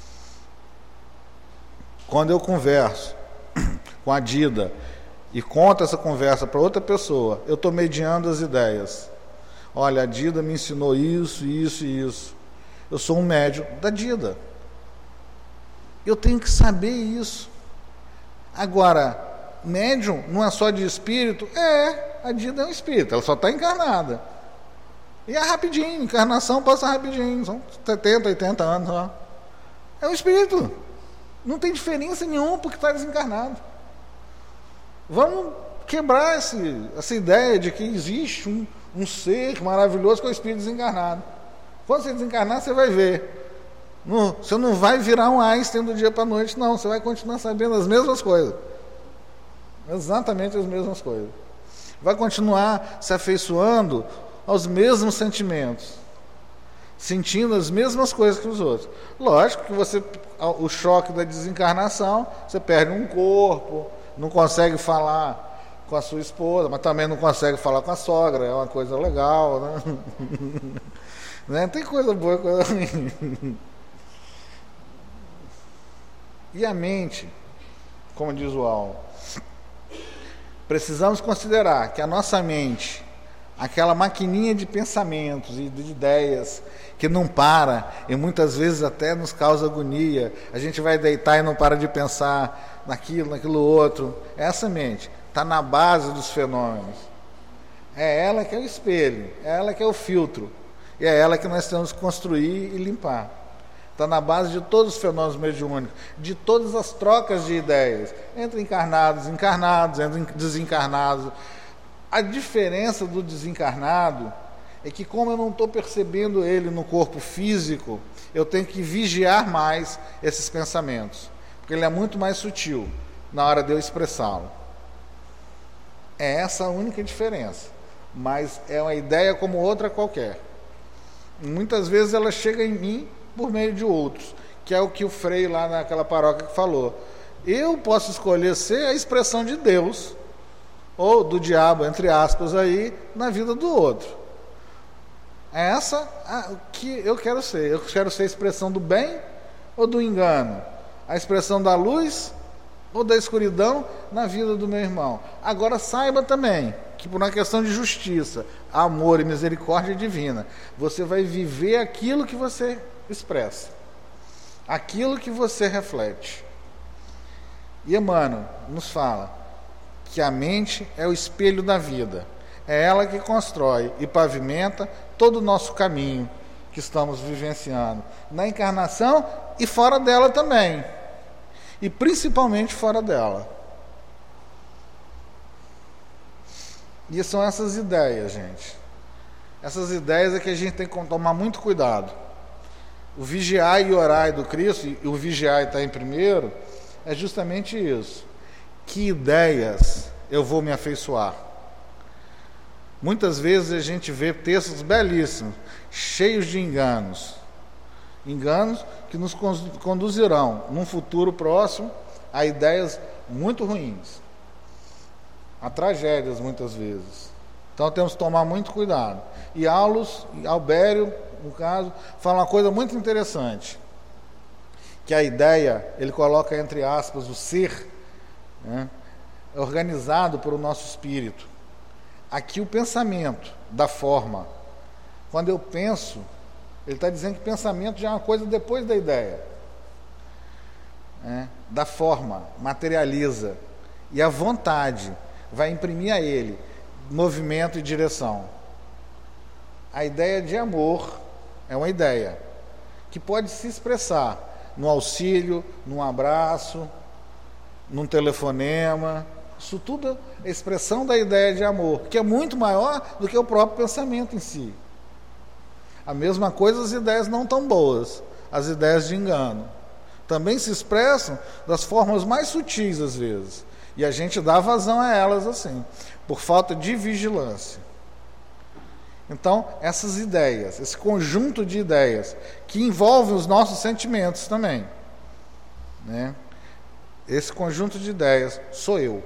Quando eu converso com a Dida e conto essa conversa para outra pessoa, eu estou mediando as ideias. Olha, a Dida me ensinou isso, isso e isso. Eu sou um médium da Dida. Eu tenho que saber isso. Agora, médium não é só de espírito? É, a Dida é um espírito, ela só está encarnada. E é rapidinho, encarnação passa rapidinho, são setenta, oitenta anos só. É um espírito. Não tem diferença nenhuma porque está desencarnado. Vamos quebrar esse, essa ideia de que existe um, um ser maravilhoso que é o espírito desencarnado. Quando você desencarnar, você vai ver. Não, você não vai virar um Einstein do dia para a noite, não. Você vai continuar sabendo as mesmas coisas. Exatamente as mesmas coisas. Vai continuar se afeiçoando aos mesmos sentimentos, sentindo as mesmas coisas que os outros. Lógico que você, o choque da desencarnação, você perde um corpo, não consegue falar com a sua esposa, mas também não consegue falar com a sogra, é uma coisa legal, né? Né? Tem coisa boa e coisa ruim. E a mente, como diz o Al, precisamos considerar que a nossa mente, aquela maquininha de pensamentos e de ideias que não para e muitas vezes até nos causa agonia, a gente vai deitar e não para de pensar naquilo, naquilo outro. Essa mente está na base dos fenômenos. É ela que é o espelho, é ela que é o filtro, e é ela que nós temos que construir e limpar. Está na base de todos os fenômenos mediúnicos, de todas as trocas de ideias, entre encarnados, encarnados, entre desencarnados. A diferença do desencarnado é que, como eu não estou percebendo ele no corpo físico, eu tenho que vigiar mais esses pensamentos, porque ele é muito mais sutil na hora de eu expressá-lo. É essa a única diferença, mas é uma ideia como outra qualquer. Muitas vezes ela chega em mim por meio de outros, que é o que o Frei lá naquela paróquia falou. Eu posso escolher ser a expressão de Deus, ou do diabo, entre aspas, aí, na vida do outro. É essa a, que eu quero ser. Eu quero ser a expressão do bem ou do engano? A expressão da luz ou da escuridão na vida do meu irmão? Agora saiba também que, por uma questão de justiça, amor e misericórdia divina, você vai viver aquilo que você expressa, aquilo que você reflete. E Emmanuel nos fala que a mente é o espelho da vida, É ela que constrói e pavimenta todo o nosso caminho que estamos vivenciando, na encarnação e fora dela também, e principalmente fora dela. E são essas ideias, gente. Essas ideias é que a gente tem que tomar muito cuidado. O vigiai e orai do Cristo, e o vigiai está em primeiro, é justamente isso. Que ideias eu vou me afeiçoar? Muitas vezes a gente vê textos belíssimos, cheios de enganos. Enganos que nos conduzirão, num futuro próximo, a ideias muito ruins. A tragédias, muitas vezes. Então temos que tomar muito cuidado. E Aulus, Albério, no caso, fala uma coisa muito interessante. Que a ideia, ele coloca entre aspas, o ser, né, é organizado pelo nosso espírito. Aqui o pensamento da forma. Quando eu penso, ele está dizendo que pensamento já é uma coisa depois da ideia. Né, da forma, materializa. E a vontade vai imprimir a ele movimento e direção. A ideia de amor é uma ideia que pode se expressar no auxílio, num abraço, num telefonema. Isso tudo é expressão da ideia de amor, que é muito maior do que o próprio pensamento em si. A mesma coisa as ideias não tão boas, as ideias de engano. Também se expressam das formas mais sutis às vezes. E a gente dá vazão a elas assim, por falta de vigilância. Então, essas ideias, esse conjunto de ideias, que envolvem os nossos sentimentos também, né? Esse conjunto de ideias sou eu.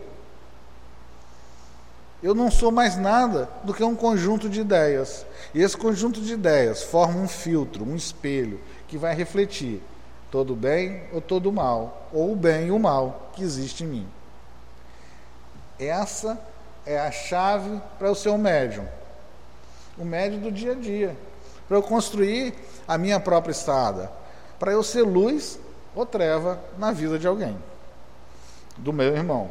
Eu não sou mais nada do que um conjunto de ideias. E esse conjunto de ideias forma um filtro, um espelho, que vai refletir todo o bem ou todo o mal, ou o bem e o mal que existe em mim. Essa é a chave para eu ser um médium. O médium do dia a dia. Para eu construir a minha própria estrada. Para eu ser luz ou treva na vida de alguém. Do meu irmão.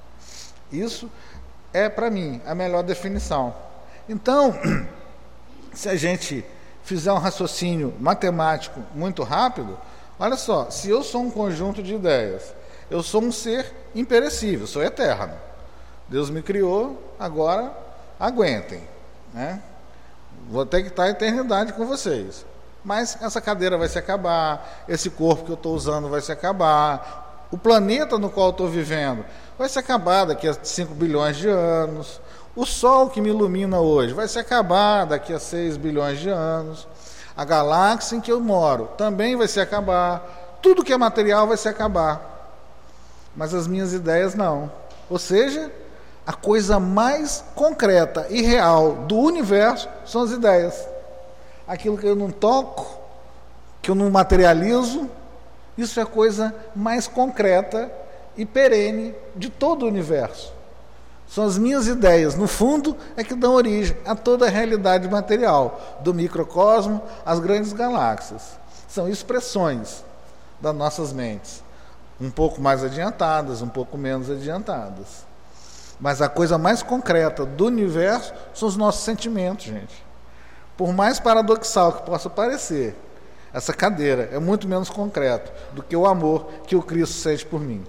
Isso é, para mim, a melhor definição. Então, se a gente fizer um raciocínio matemático muito rápido, olha só, se eu sou um conjunto de ideias, eu sou um ser imperecível, sou eterno. Deus me criou, agora aguentem, né? Vou ter que estar a eternidade com vocês. Mas essa cadeira vai se acabar, esse corpo que eu estou usando vai se acabar, o planeta no qual eu estou vivendo vai se acabar daqui a cinco bilhões de anos, o sol que me ilumina hoje vai se acabar daqui a seis bilhões de anos, a galáxia em que eu moro também vai se acabar, tudo que é material vai se acabar, mas as minhas ideias não. Ou seja, a coisa mais concreta e real do universo são as ideias. Aquilo que eu não toco, que eu não materializo, isso é a coisa mais concreta e perene de todo o universo. São as minhas ideias, no fundo, é que dão origem a toda a realidade material, do microcosmo às grandes galáxias. São expressões das nossas mentes, um pouco mais adiantadas, um pouco menos adiantadas. Mas a coisa mais concreta do universo são os nossos sentimentos, gente. Por mais paradoxal que possa parecer, essa cadeira é muito menos concreto do que o amor que o Cristo sente por mim.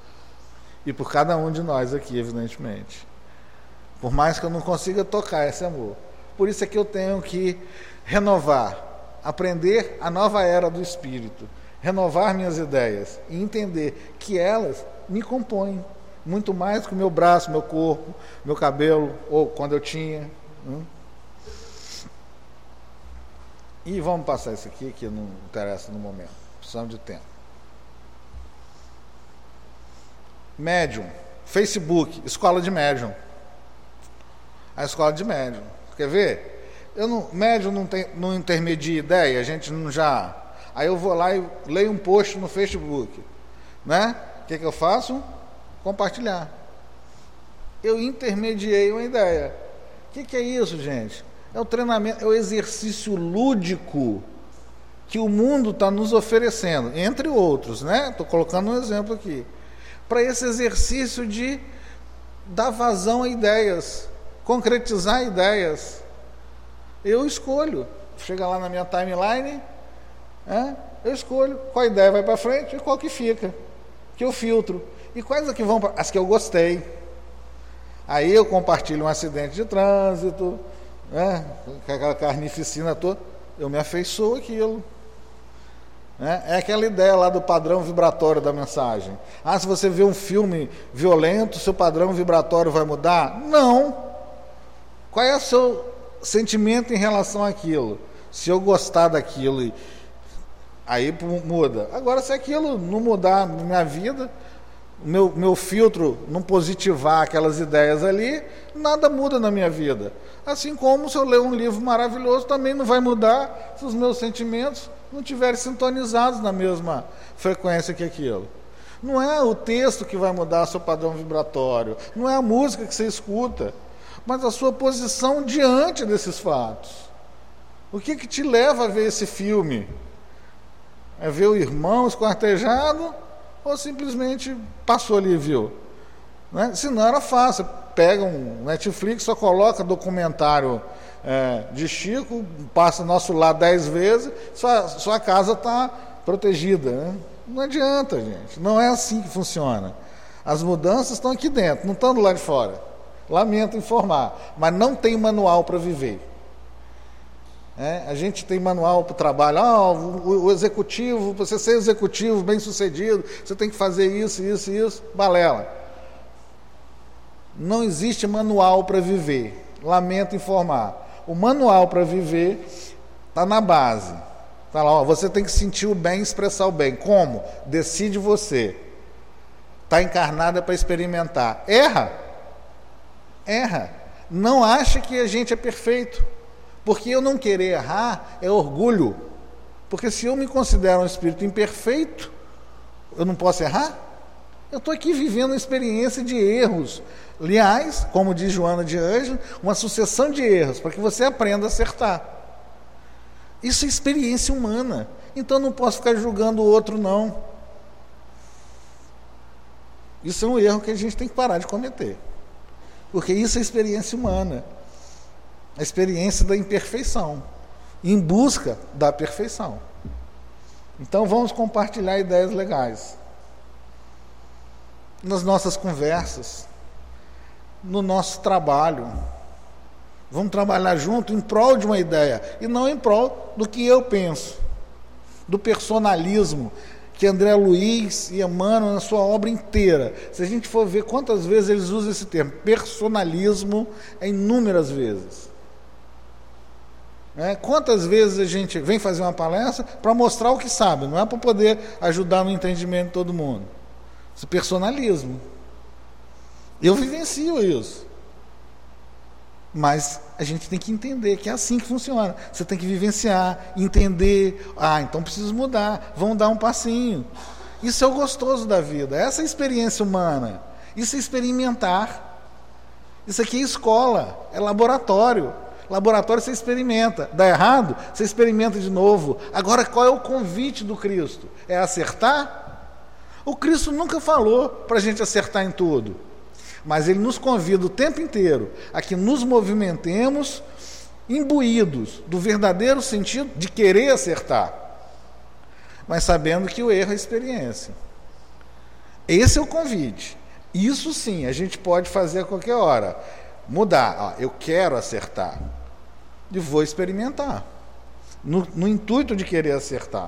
E por cada um de nós aqui, evidentemente. Por mais que eu não consiga tocar esse amor. Por isso é que eu tenho que renovar, aprender a nova era do Espírito, renovar minhas ideias e entender que elas me compõem. Muito mais do que o meu braço, meu corpo, meu cabelo, ou quando eu tinha. Hum? E vamos passar isso aqui, que não interessa no momento. Precisamos de tempo. Médium, Facebook, escola de médium. A escola de médium. Quer ver? Eu não, médium não, tem, não intermedia ideia, a gente não já... Aí eu vou lá e leio um post no Facebook. Né? O que, que eu faço? Compartilhar. Eu intermediei uma ideia. O que, que é isso, gente? É o treinamento, é o exercício lúdico que o mundo está nos oferecendo, entre outros, né? Estou colocando um exemplo aqui. Para esse exercício de dar vazão a ideias, concretizar ideias. Eu escolho. Chega lá na minha timeline, é, eu escolho qual ideia vai para frente e qual que fica, que eu filtro. E quais aqui vão para... As que eu gostei. Aí eu compartilho um acidente de trânsito, né, aquela carnificina toda, eu me afeiçoo aquilo. É aquela ideia lá do padrão vibratório da mensagem. Ah, se você vê um filme violento, seu padrão vibratório vai mudar? Não. Qual é o seu sentimento em relação àquilo? Se eu gostar daquilo, aí muda. Agora, se aquilo não mudar na minha vida, o meu, meu filtro não positivar aquelas ideias ali, nada muda na minha vida. Assim como se eu ler um livro maravilhoso, também não vai mudar se os meus sentimentos não estiverem sintonizados na mesma frequência que aquilo. Não é o texto que vai mudar seu padrão vibratório, não é a música que você escuta, mas a sua posição diante desses fatos. O que que te leva a ver esse filme? É ver o irmão esquartejado ou simplesmente passou ali e viu? Né? Se não, era fácil. Pega um Netflix, só coloca documentário é, de Chico, passa nosso lar dez vezes, sua, sua casa está protegida. Né? Não adianta, gente. Não é assim que funciona. As mudanças estão aqui dentro, não estão do lado de fora. Lamento informar, mas não tem manual para viver. É, a gente tem manual para o trabalho. Ah, o, o executivo, você ser executivo bem sucedido, você tem que fazer isso, isso e isso. Balela. Não existe manual para viver. Lamento informar. O manual para viver está na base. Está lá, ó, você tem que sentir o bem e expressar o bem. Como? Decide você. Está encarnada para experimentar. Erra. Erra. Não acha que a gente é perfeito. Porque eu não querer errar é orgulho. Porque se eu me considero um espírito imperfeito, eu não posso errar? Eu estou aqui vivendo uma experiência de erros. Aliás, como diz Joana de Anjos, uma sucessão de erros, para que você aprenda a acertar. Isso é experiência humana. Então eu não posso ficar julgando o outro, não. Isso é um erro que a gente tem que parar de cometer. Porque isso é experiência humana. A experiência da imperfeição, em busca da perfeição. Então vamos compartilhar ideias legais. Nas nossas conversas, no nosso trabalho. Vamos trabalhar junto em prol de uma ideia, e não em prol do que eu penso, do personalismo, que André Luiz e Emmanuel na sua obra inteira. Se a gente for ver quantas vezes eles usam esse termo, personalismo, é inúmeras vezes. É, quantas vezes a gente vem fazer uma palestra para mostrar o que sabe, não é para poder ajudar no entendimento de todo mundo. Esse personalismo. Eu vivencio isso. Mas a gente tem que entender que é assim que funciona. Você tem que vivenciar, entender. Ah, então preciso mudar. Vamos dar um passinho. Isso é o gostoso da vida. Essa é a experiência humana. Isso é experimentar. Isso aqui é escola, é laboratório. Laboratório você experimenta. Dá errado, você experimenta de novo. Agora, qual é o convite do Cristo? É acertar? O Cristo nunca falou para a gente acertar em tudo. Mas Ele nos convida o tempo inteiro a que nos movimentemos imbuídos do verdadeiro sentido de querer acertar. Mas sabendo que o erro é experiência. Esse é o convite. Isso sim, a gente pode fazer a qualquer hora. Mudar. Ó, eu quero acertar. E vou experimentar. No, no intuito de querer acertar.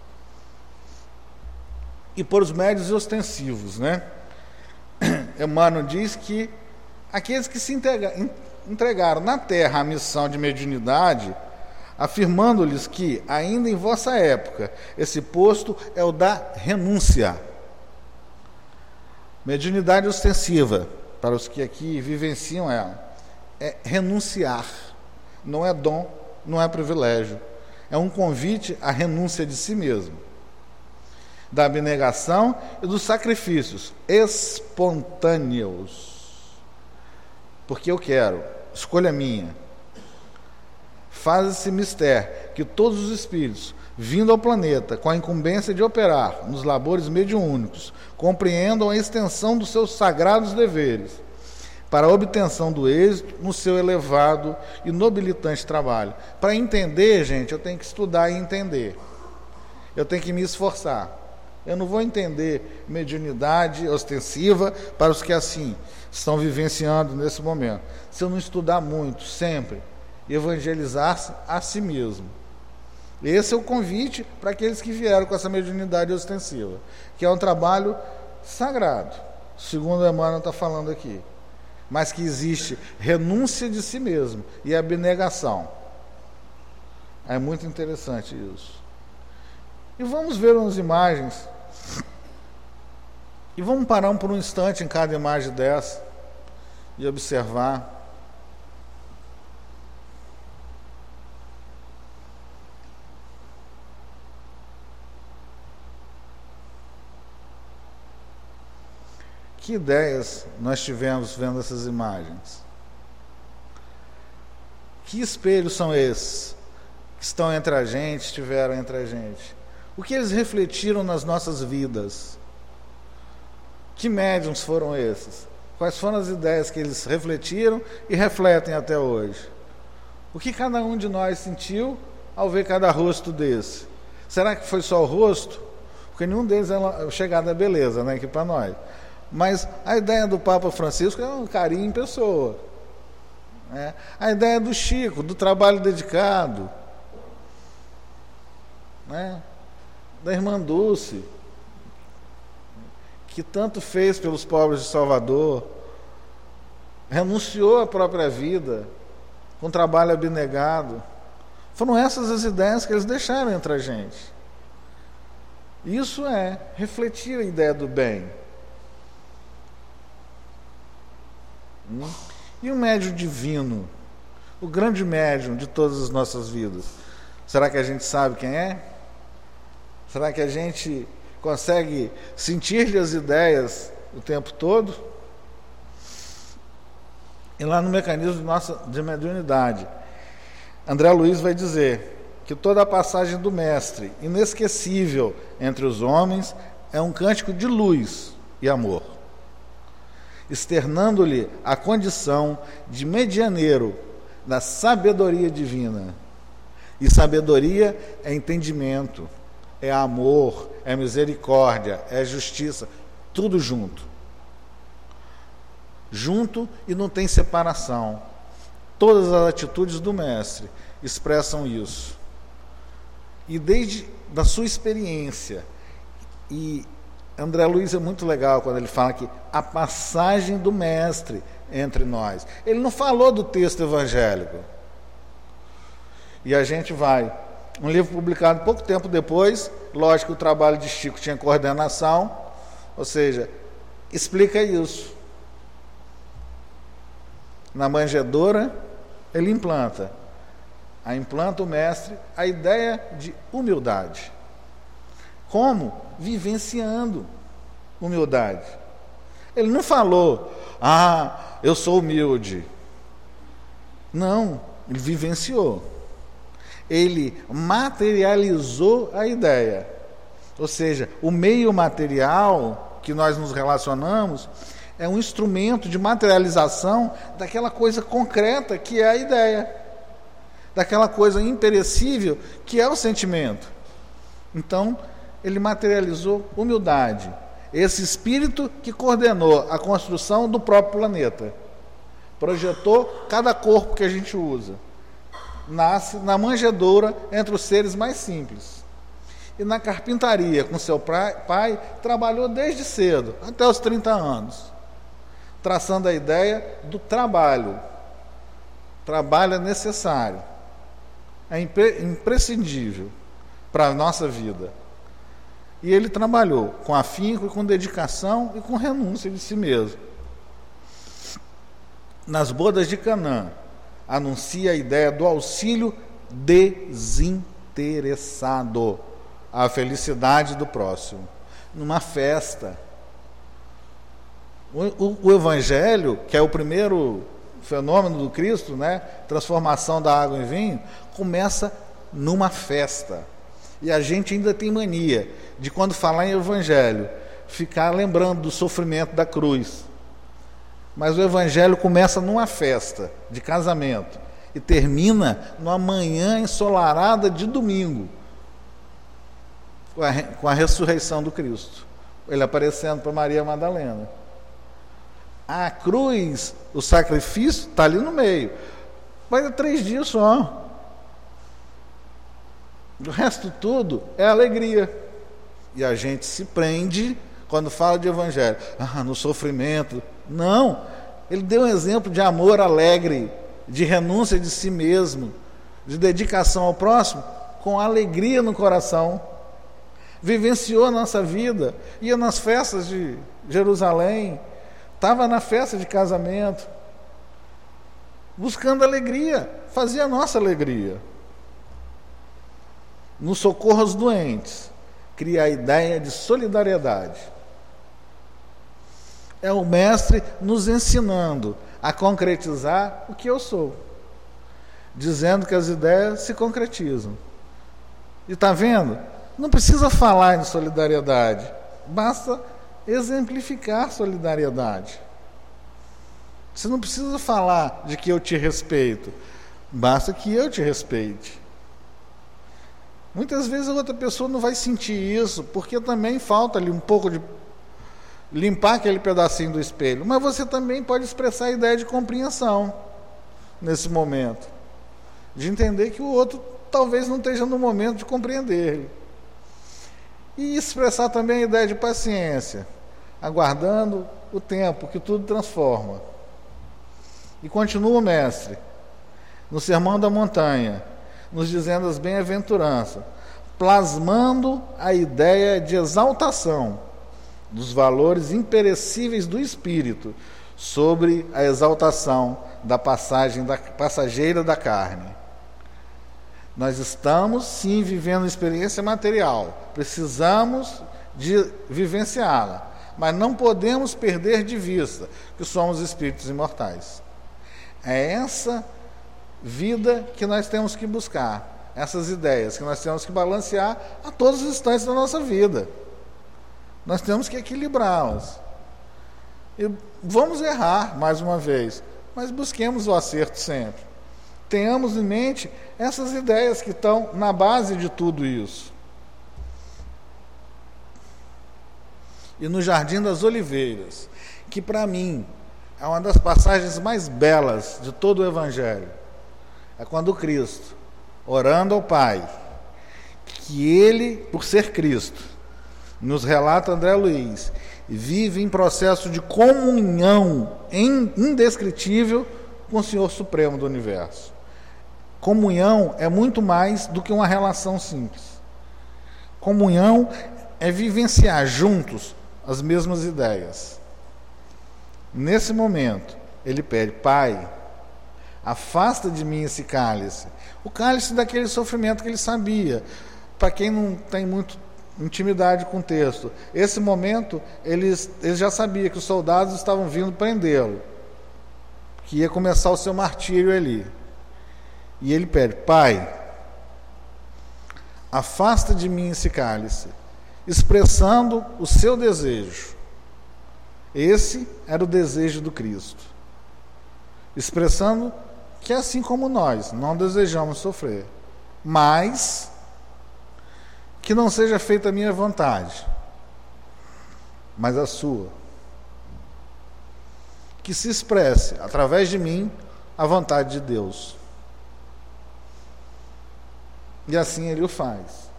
E por os médios ostensivos, né? Emmanuel diz que aqueles que se entregaram na terra a missão de mediunidade, afirmando-lhes que, ainda em vossa época, esse posto é o da renúncia. Mediunidade ostensiva, para os que aqui vivenciam ela, é renunciar. Não é dom, não é privilégio. É um convite à renúncia de si mesmo, da abnegação e dos sacrifícios espontâneos. Porque eu quero, escolha minha. Faz esse mistério que todos os espíritos, vindo ao planeta com a incumbência de operar nos labores mediúnicos, compreendam a extensão dos seus sagrados deveres, para a obtenção do êxito no seu elevado e nobilitante trabalho. Para entender, gente, eu tenho que estudar e entender. Eu tenho que me esforçar. Eu não vou entender mediunidade ostensiva para os que assim estão vivenciando nesse momento, se eu não estudar muito, sempre, evangelizar-se a si mesmo. Esse é o convite para aqueles que vieram com essa mediunidade ostensiva, que é um trabalho sagrado, segundo o Emmanuel está falando aqui, mas que existe renúncia de si mesmo e abnegação. É muito interessante isso. E vamos ver umas imagens, e vamos parar por um instante em cada imagem dessa e observar. Que ideias nós tivemos vendo essas imagens? Que espelhos são esses que estão entre a gente, estiveram entre a gente? O que eles refletiram nas nossas vidas? Que médiuns foram esses? Quais foram as ideias que eles refletiram e refletem até hoje? O que cada um de nós sentiu ao ver cada rosto desse? Será que foi só o rosto? Porque nenhum deles é chegada à beleza, né, aqui para nós. Mas a ideia do Papa Francisco é um carinho em pessoa. Né? A ideia do Chico, do trabalho dedicado. Né? Da irmã Dulce, que tanto fez pelos pobres de Salvador, renunciou à própria vida, com trabalho abnegado. Foram essas as ideias que eles deixaram entre a gente. Isso é refletir a ideia do bem. Hum? E o médium divino, o grande médium de todas as nossas vidas, será que a gente sabe quem é? Será que a gente consegue sentir-lhe as ideias o tempo todo? E lá no mecanismo de, nossa, de mediunidade, André Luiz vai dizer que toda a passagem do Mestre, inesquecível entre os homens, é um cântico de luz e amor, externando-lhe a condição de medianeiro da sabedoria divina. E sabedoria é entendimento, é amor, é misericórdia, é justiça, tudo junto. Junto e não tem separação. Todas as atitudes do Mestre expressam isso. E desde da sua experiência, e André Luiz é muito legal quando ele fala que a passagem do Mestre entre nós. Ele não falou do texto evangélico. E a gente vai... Um livro publicado pouco tempo depois, lógico que o trabalho de Chico tinha coordenação, ou seja, explica isso. Na manjedoura, ele implanta, a implanta o Mestre a ideia de humildade. Como? Vivenciando humildade. Ele não falou, ah, eu sou humilde. Não, ele vivenciou. Ele materializou a ideia. Ou seja, o meio material que nós nos relacionamos é um instrumento de materialização daquela coisa concreta que é a ideia, daquela coisa imperecível que é o sentimento. Então, ele materializou humildade, esse espírito que coordenou a construção do próprio planeta, projetou cada corpo que a gente usa. Nasce na manjedoura entre os seres mais simples. E na carpintaria, com seu pai, trabalhou desde cedo, até os trinta anos, traçando a ideia do trabalho. Trabalho é necessário, é impre- imprescindível para a nossa vida. E ele trabalhou com afinco e com dedicação e com renúncia de si mesmo. Nas bodas de Canaã, anuncia a ideia do auxílio desinteressado à felicidade do próximo, numa festa. O, o, o Evangelho, que é o primeiro fenômeno do Cristo, né, transformação da água em vinho, começa numa festa. E a gente ainda tem mania de, quando falar em Evangelho, ficar lembrando do sofrimento da cruz. Mas o Evangelho começa numa festa de casamento e termina numa manhã ensolarada de domingo, com a, com a ressurreição do Cristo, ele aparecendo para Maria Madalena. A cruz, o sacrifício, está ali no meio. Vai ter três dias só. O resto tudo é alegria. E a gente se prende quando fala de Evangelho. Ah, no sofrimento. Não. Ele deu um exemplo de amor alegre, de renúncia de si mesmo, de dedicação ao próximo, com alegria no coração. Vivenciou a nossa vida. Ia nas festas de Jerusalém. Estava na festa de casamento. Buscando alegria. Fazia a nossa alegria. No socorro aos doentes, cria a ideia de solidariedade. É o mestre nos ensinando a concretizar o que eu sou, dizendo que as ideias se concretizam. E está vendo? Não precisa falar em solidariedade, basta exemplificar solidariedade. Você não precisa falar de que eu te respeito, basta que eu te respeite. Muitas vezes a outra pessoa não vai sentir isso, porque também falta ali um pouco de limpar aquele pedacinho do espelho. Mas você também pode expressar a ideia de compreensão nesse momento, de entender que o outro talvez não esteja no momento de compreender ele. E expressar também a ideia de paciência, aguardando o tempo que tudo transforma. E continua o mestre, no Sermão da Montanha, nos dizendo as bem-aventuranças, plasmando a ideia de exaltação dos valores imperecíveis do espírito sobre a exaltação da passagem da passageira da carne. Nós estamos sim vivendo experiência material, precisamos de vivenciá-la, mas não podemos perder de vista que somos espíritos imortais. É essa vida que nós temos que buscar, essas ideias que nós temos que balancear a todos os instantes da nossa vida. Nós temos que equilibrá-las. E vamos errar mais uma vez, mas busquemos o acerto sempre. Tenhamos em mente essas ideias que estão na base de tudo isso. E no Jardim das Oliveiras, que para mim é uma das passagens mais belas de todo o Evangelho, é quando Cristo, orando ao Pai, que Ele, por ser Cristo, nos relata André Luiz, vive em processo de comunhão indescritível com o Senhor Supremo do Universo. Comunhão é muito mais do que uma relação simples. Comunhão é vivenciar juntos as mesmas ideias. Nesse momento, ele pede: Pai, afasta de mim esse cálice. O cálice daquele sofrimento que ele sabia. Para quem não tem muito intimidade com o texto, esse momento, eles, eles já sabiam que os soldados estavam vindo prendê-lo, que ia começar o seu martírio ali. E ele pede: Pai, afasta de mim esse cálice, expressando o seu desejo. Esse era o desejo do Cristo, expressando que assim como nós não desejamos sofrer, mas que não seja feita a minha vontade, mas a sua. Que se expresse, através de mim, a vontade de Deus. E assim ele o faz.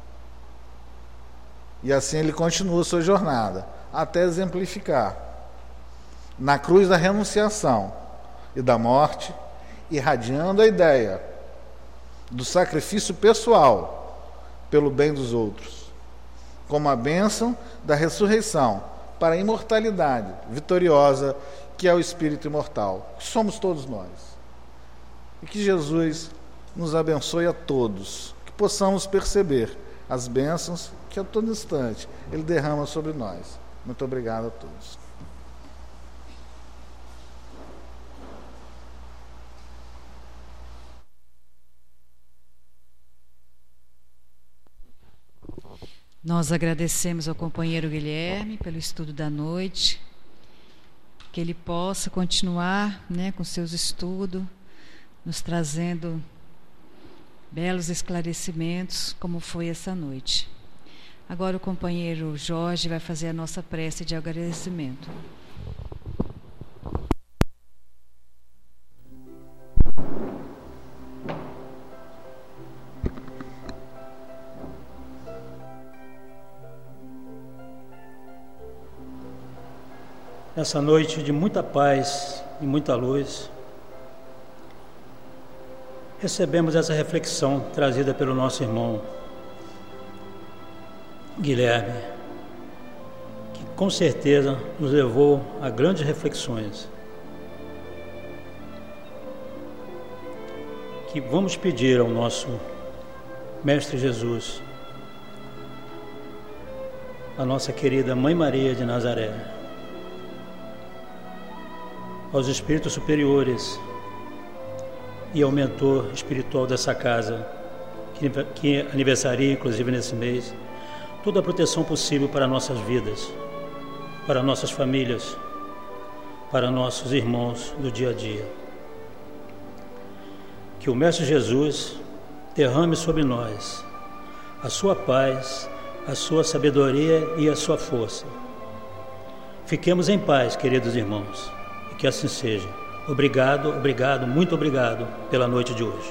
E assim ele continua sua jornada, até exemplificar, na cruz da renunciação e da morte, irradiando a ideia do sacrifício pessoal pelo bem dos outros, como a bênção da ressurreição para a imortalidade vitoriosa que é o Espírito imortal, que somos todos nós. E que Jesus nos abençoe a todos, que possamos perceber as bênçãos que a todo instante Ele derrama sobre nós. Muito obrigado a todos. Nós agradecemos ao companheiro Guilherme pelo estudo da noite. que ele possa continuar, né, com seus estudos, nos trazendo belos esclarecimentos, como foi essa noite. Agora o companheiro Jorge vai fazer a nossa prece de agradecimento. Essa noite de muita paz e muita luz, recebemos essa reflexão trazida pelo nosso irmão Guilherme, que com certeza nos levou a grandes reflexões. Que vamos pedir ao nosso Mestre Jesus, a nossa querida Mãe Maria de Nazaré, aos espíritos superiores e ao mentor espiritual dessa casa, que, que aniversaria inclusive nesse mês, toda a proteção possível para nossas vidas, para nossas famílias, para nossos irmãos do dia a dia. Que o Mestre Jesus derrame sobre nós a sua paz, a sua sabedoria e a sua força. Fiquemos em paz, queridos irmãos, e que assim seja. Obrigado, obrigado, muito obrigado pela noite de hoje.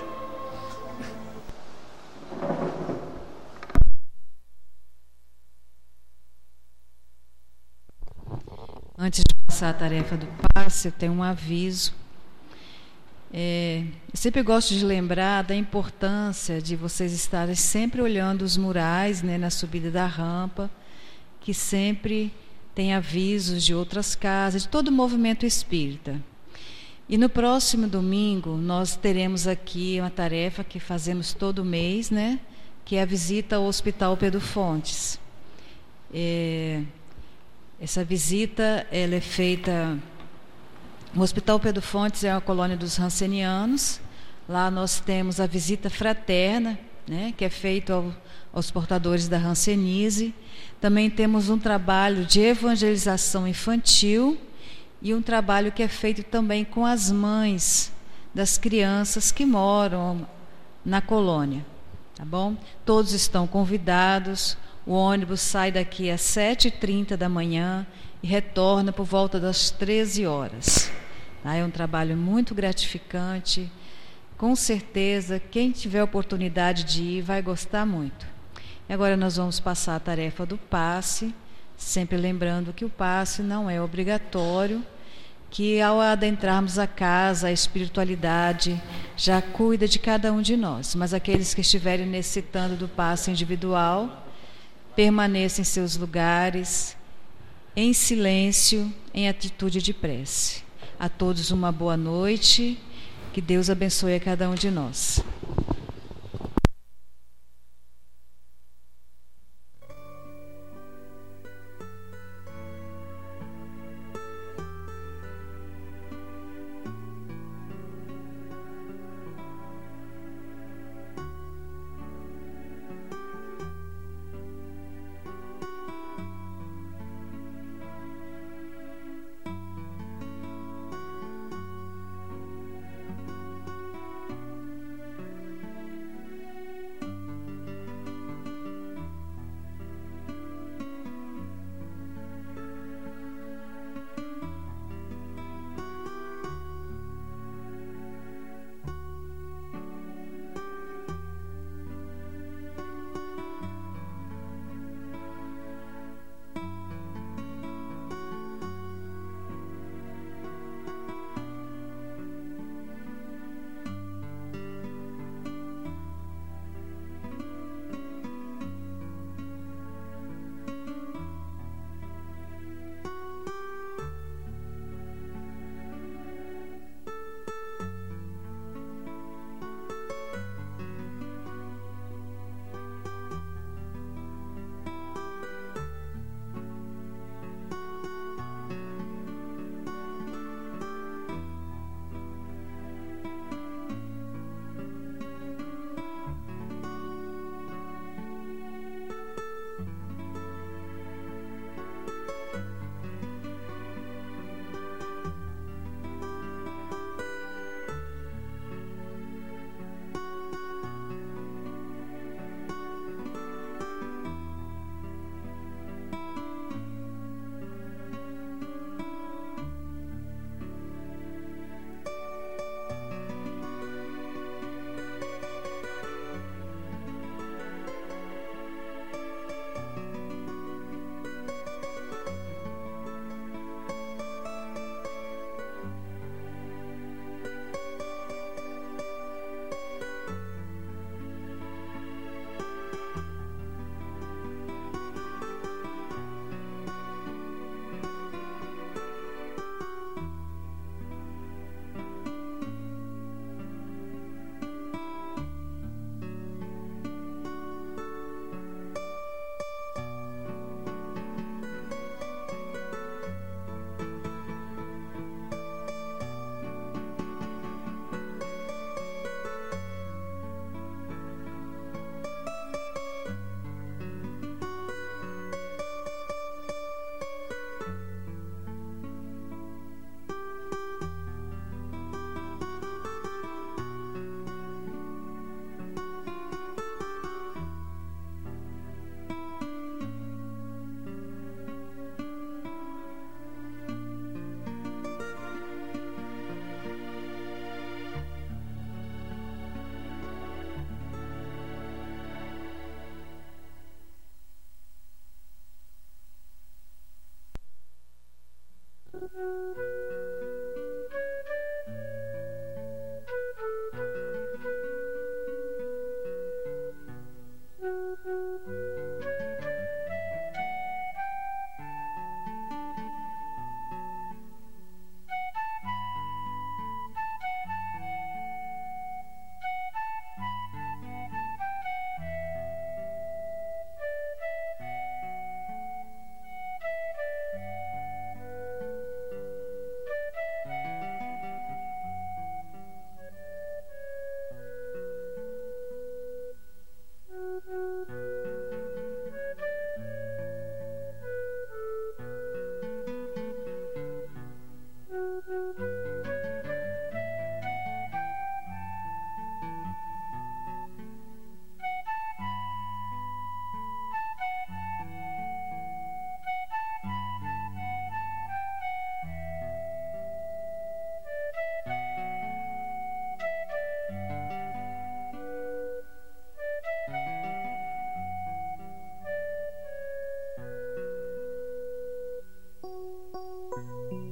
Antes de passar a tarefa do passe, eu tenho um aviso. É, eu sempre gosto de lembrar da importância de vocês estarem sempre olhando os murais, né, na subida da rampa, que sempre tem avisos de outras casas, de todo o movimento espírita. E no próximo domingo nós teremos aqui uma tarefa que fazemos todo mês, né, que é a visita ao Hospital Pedro Fontes. É, essa visita ela é feita... O Hospital Pedro Fontes é uma colônia dos Hansenianos. Lá nós temos a visita fraterna, né, que é feita ao, aos portadores da Hanseníase. Também temos um trabalho de evangelização infantil e um trabalho que é feito também com as mães das crianças que moram na colônia. Tá bom? Todos estão convidados. O ônibus sai daqui às sete e trinta da manhã e retorna por volta das treze horas. É um trabalho muito gratificante. Com certeza, quem tiver oportunidade de ir vai gostar muito. E agora nós vamos passar a tarefa do passe, sempre lembrando que o passe não é obrigatório, que ao adentrarmos a casa, a espiritualidade já cuida de cada um de nós. Mas aqueles que estiverem necessitando do passe individual, permaneçam em seus lugares, em silêncio, em atitude de prece. A todos uma boa noite, que Deus abençoe a cada um de nós. Thank you.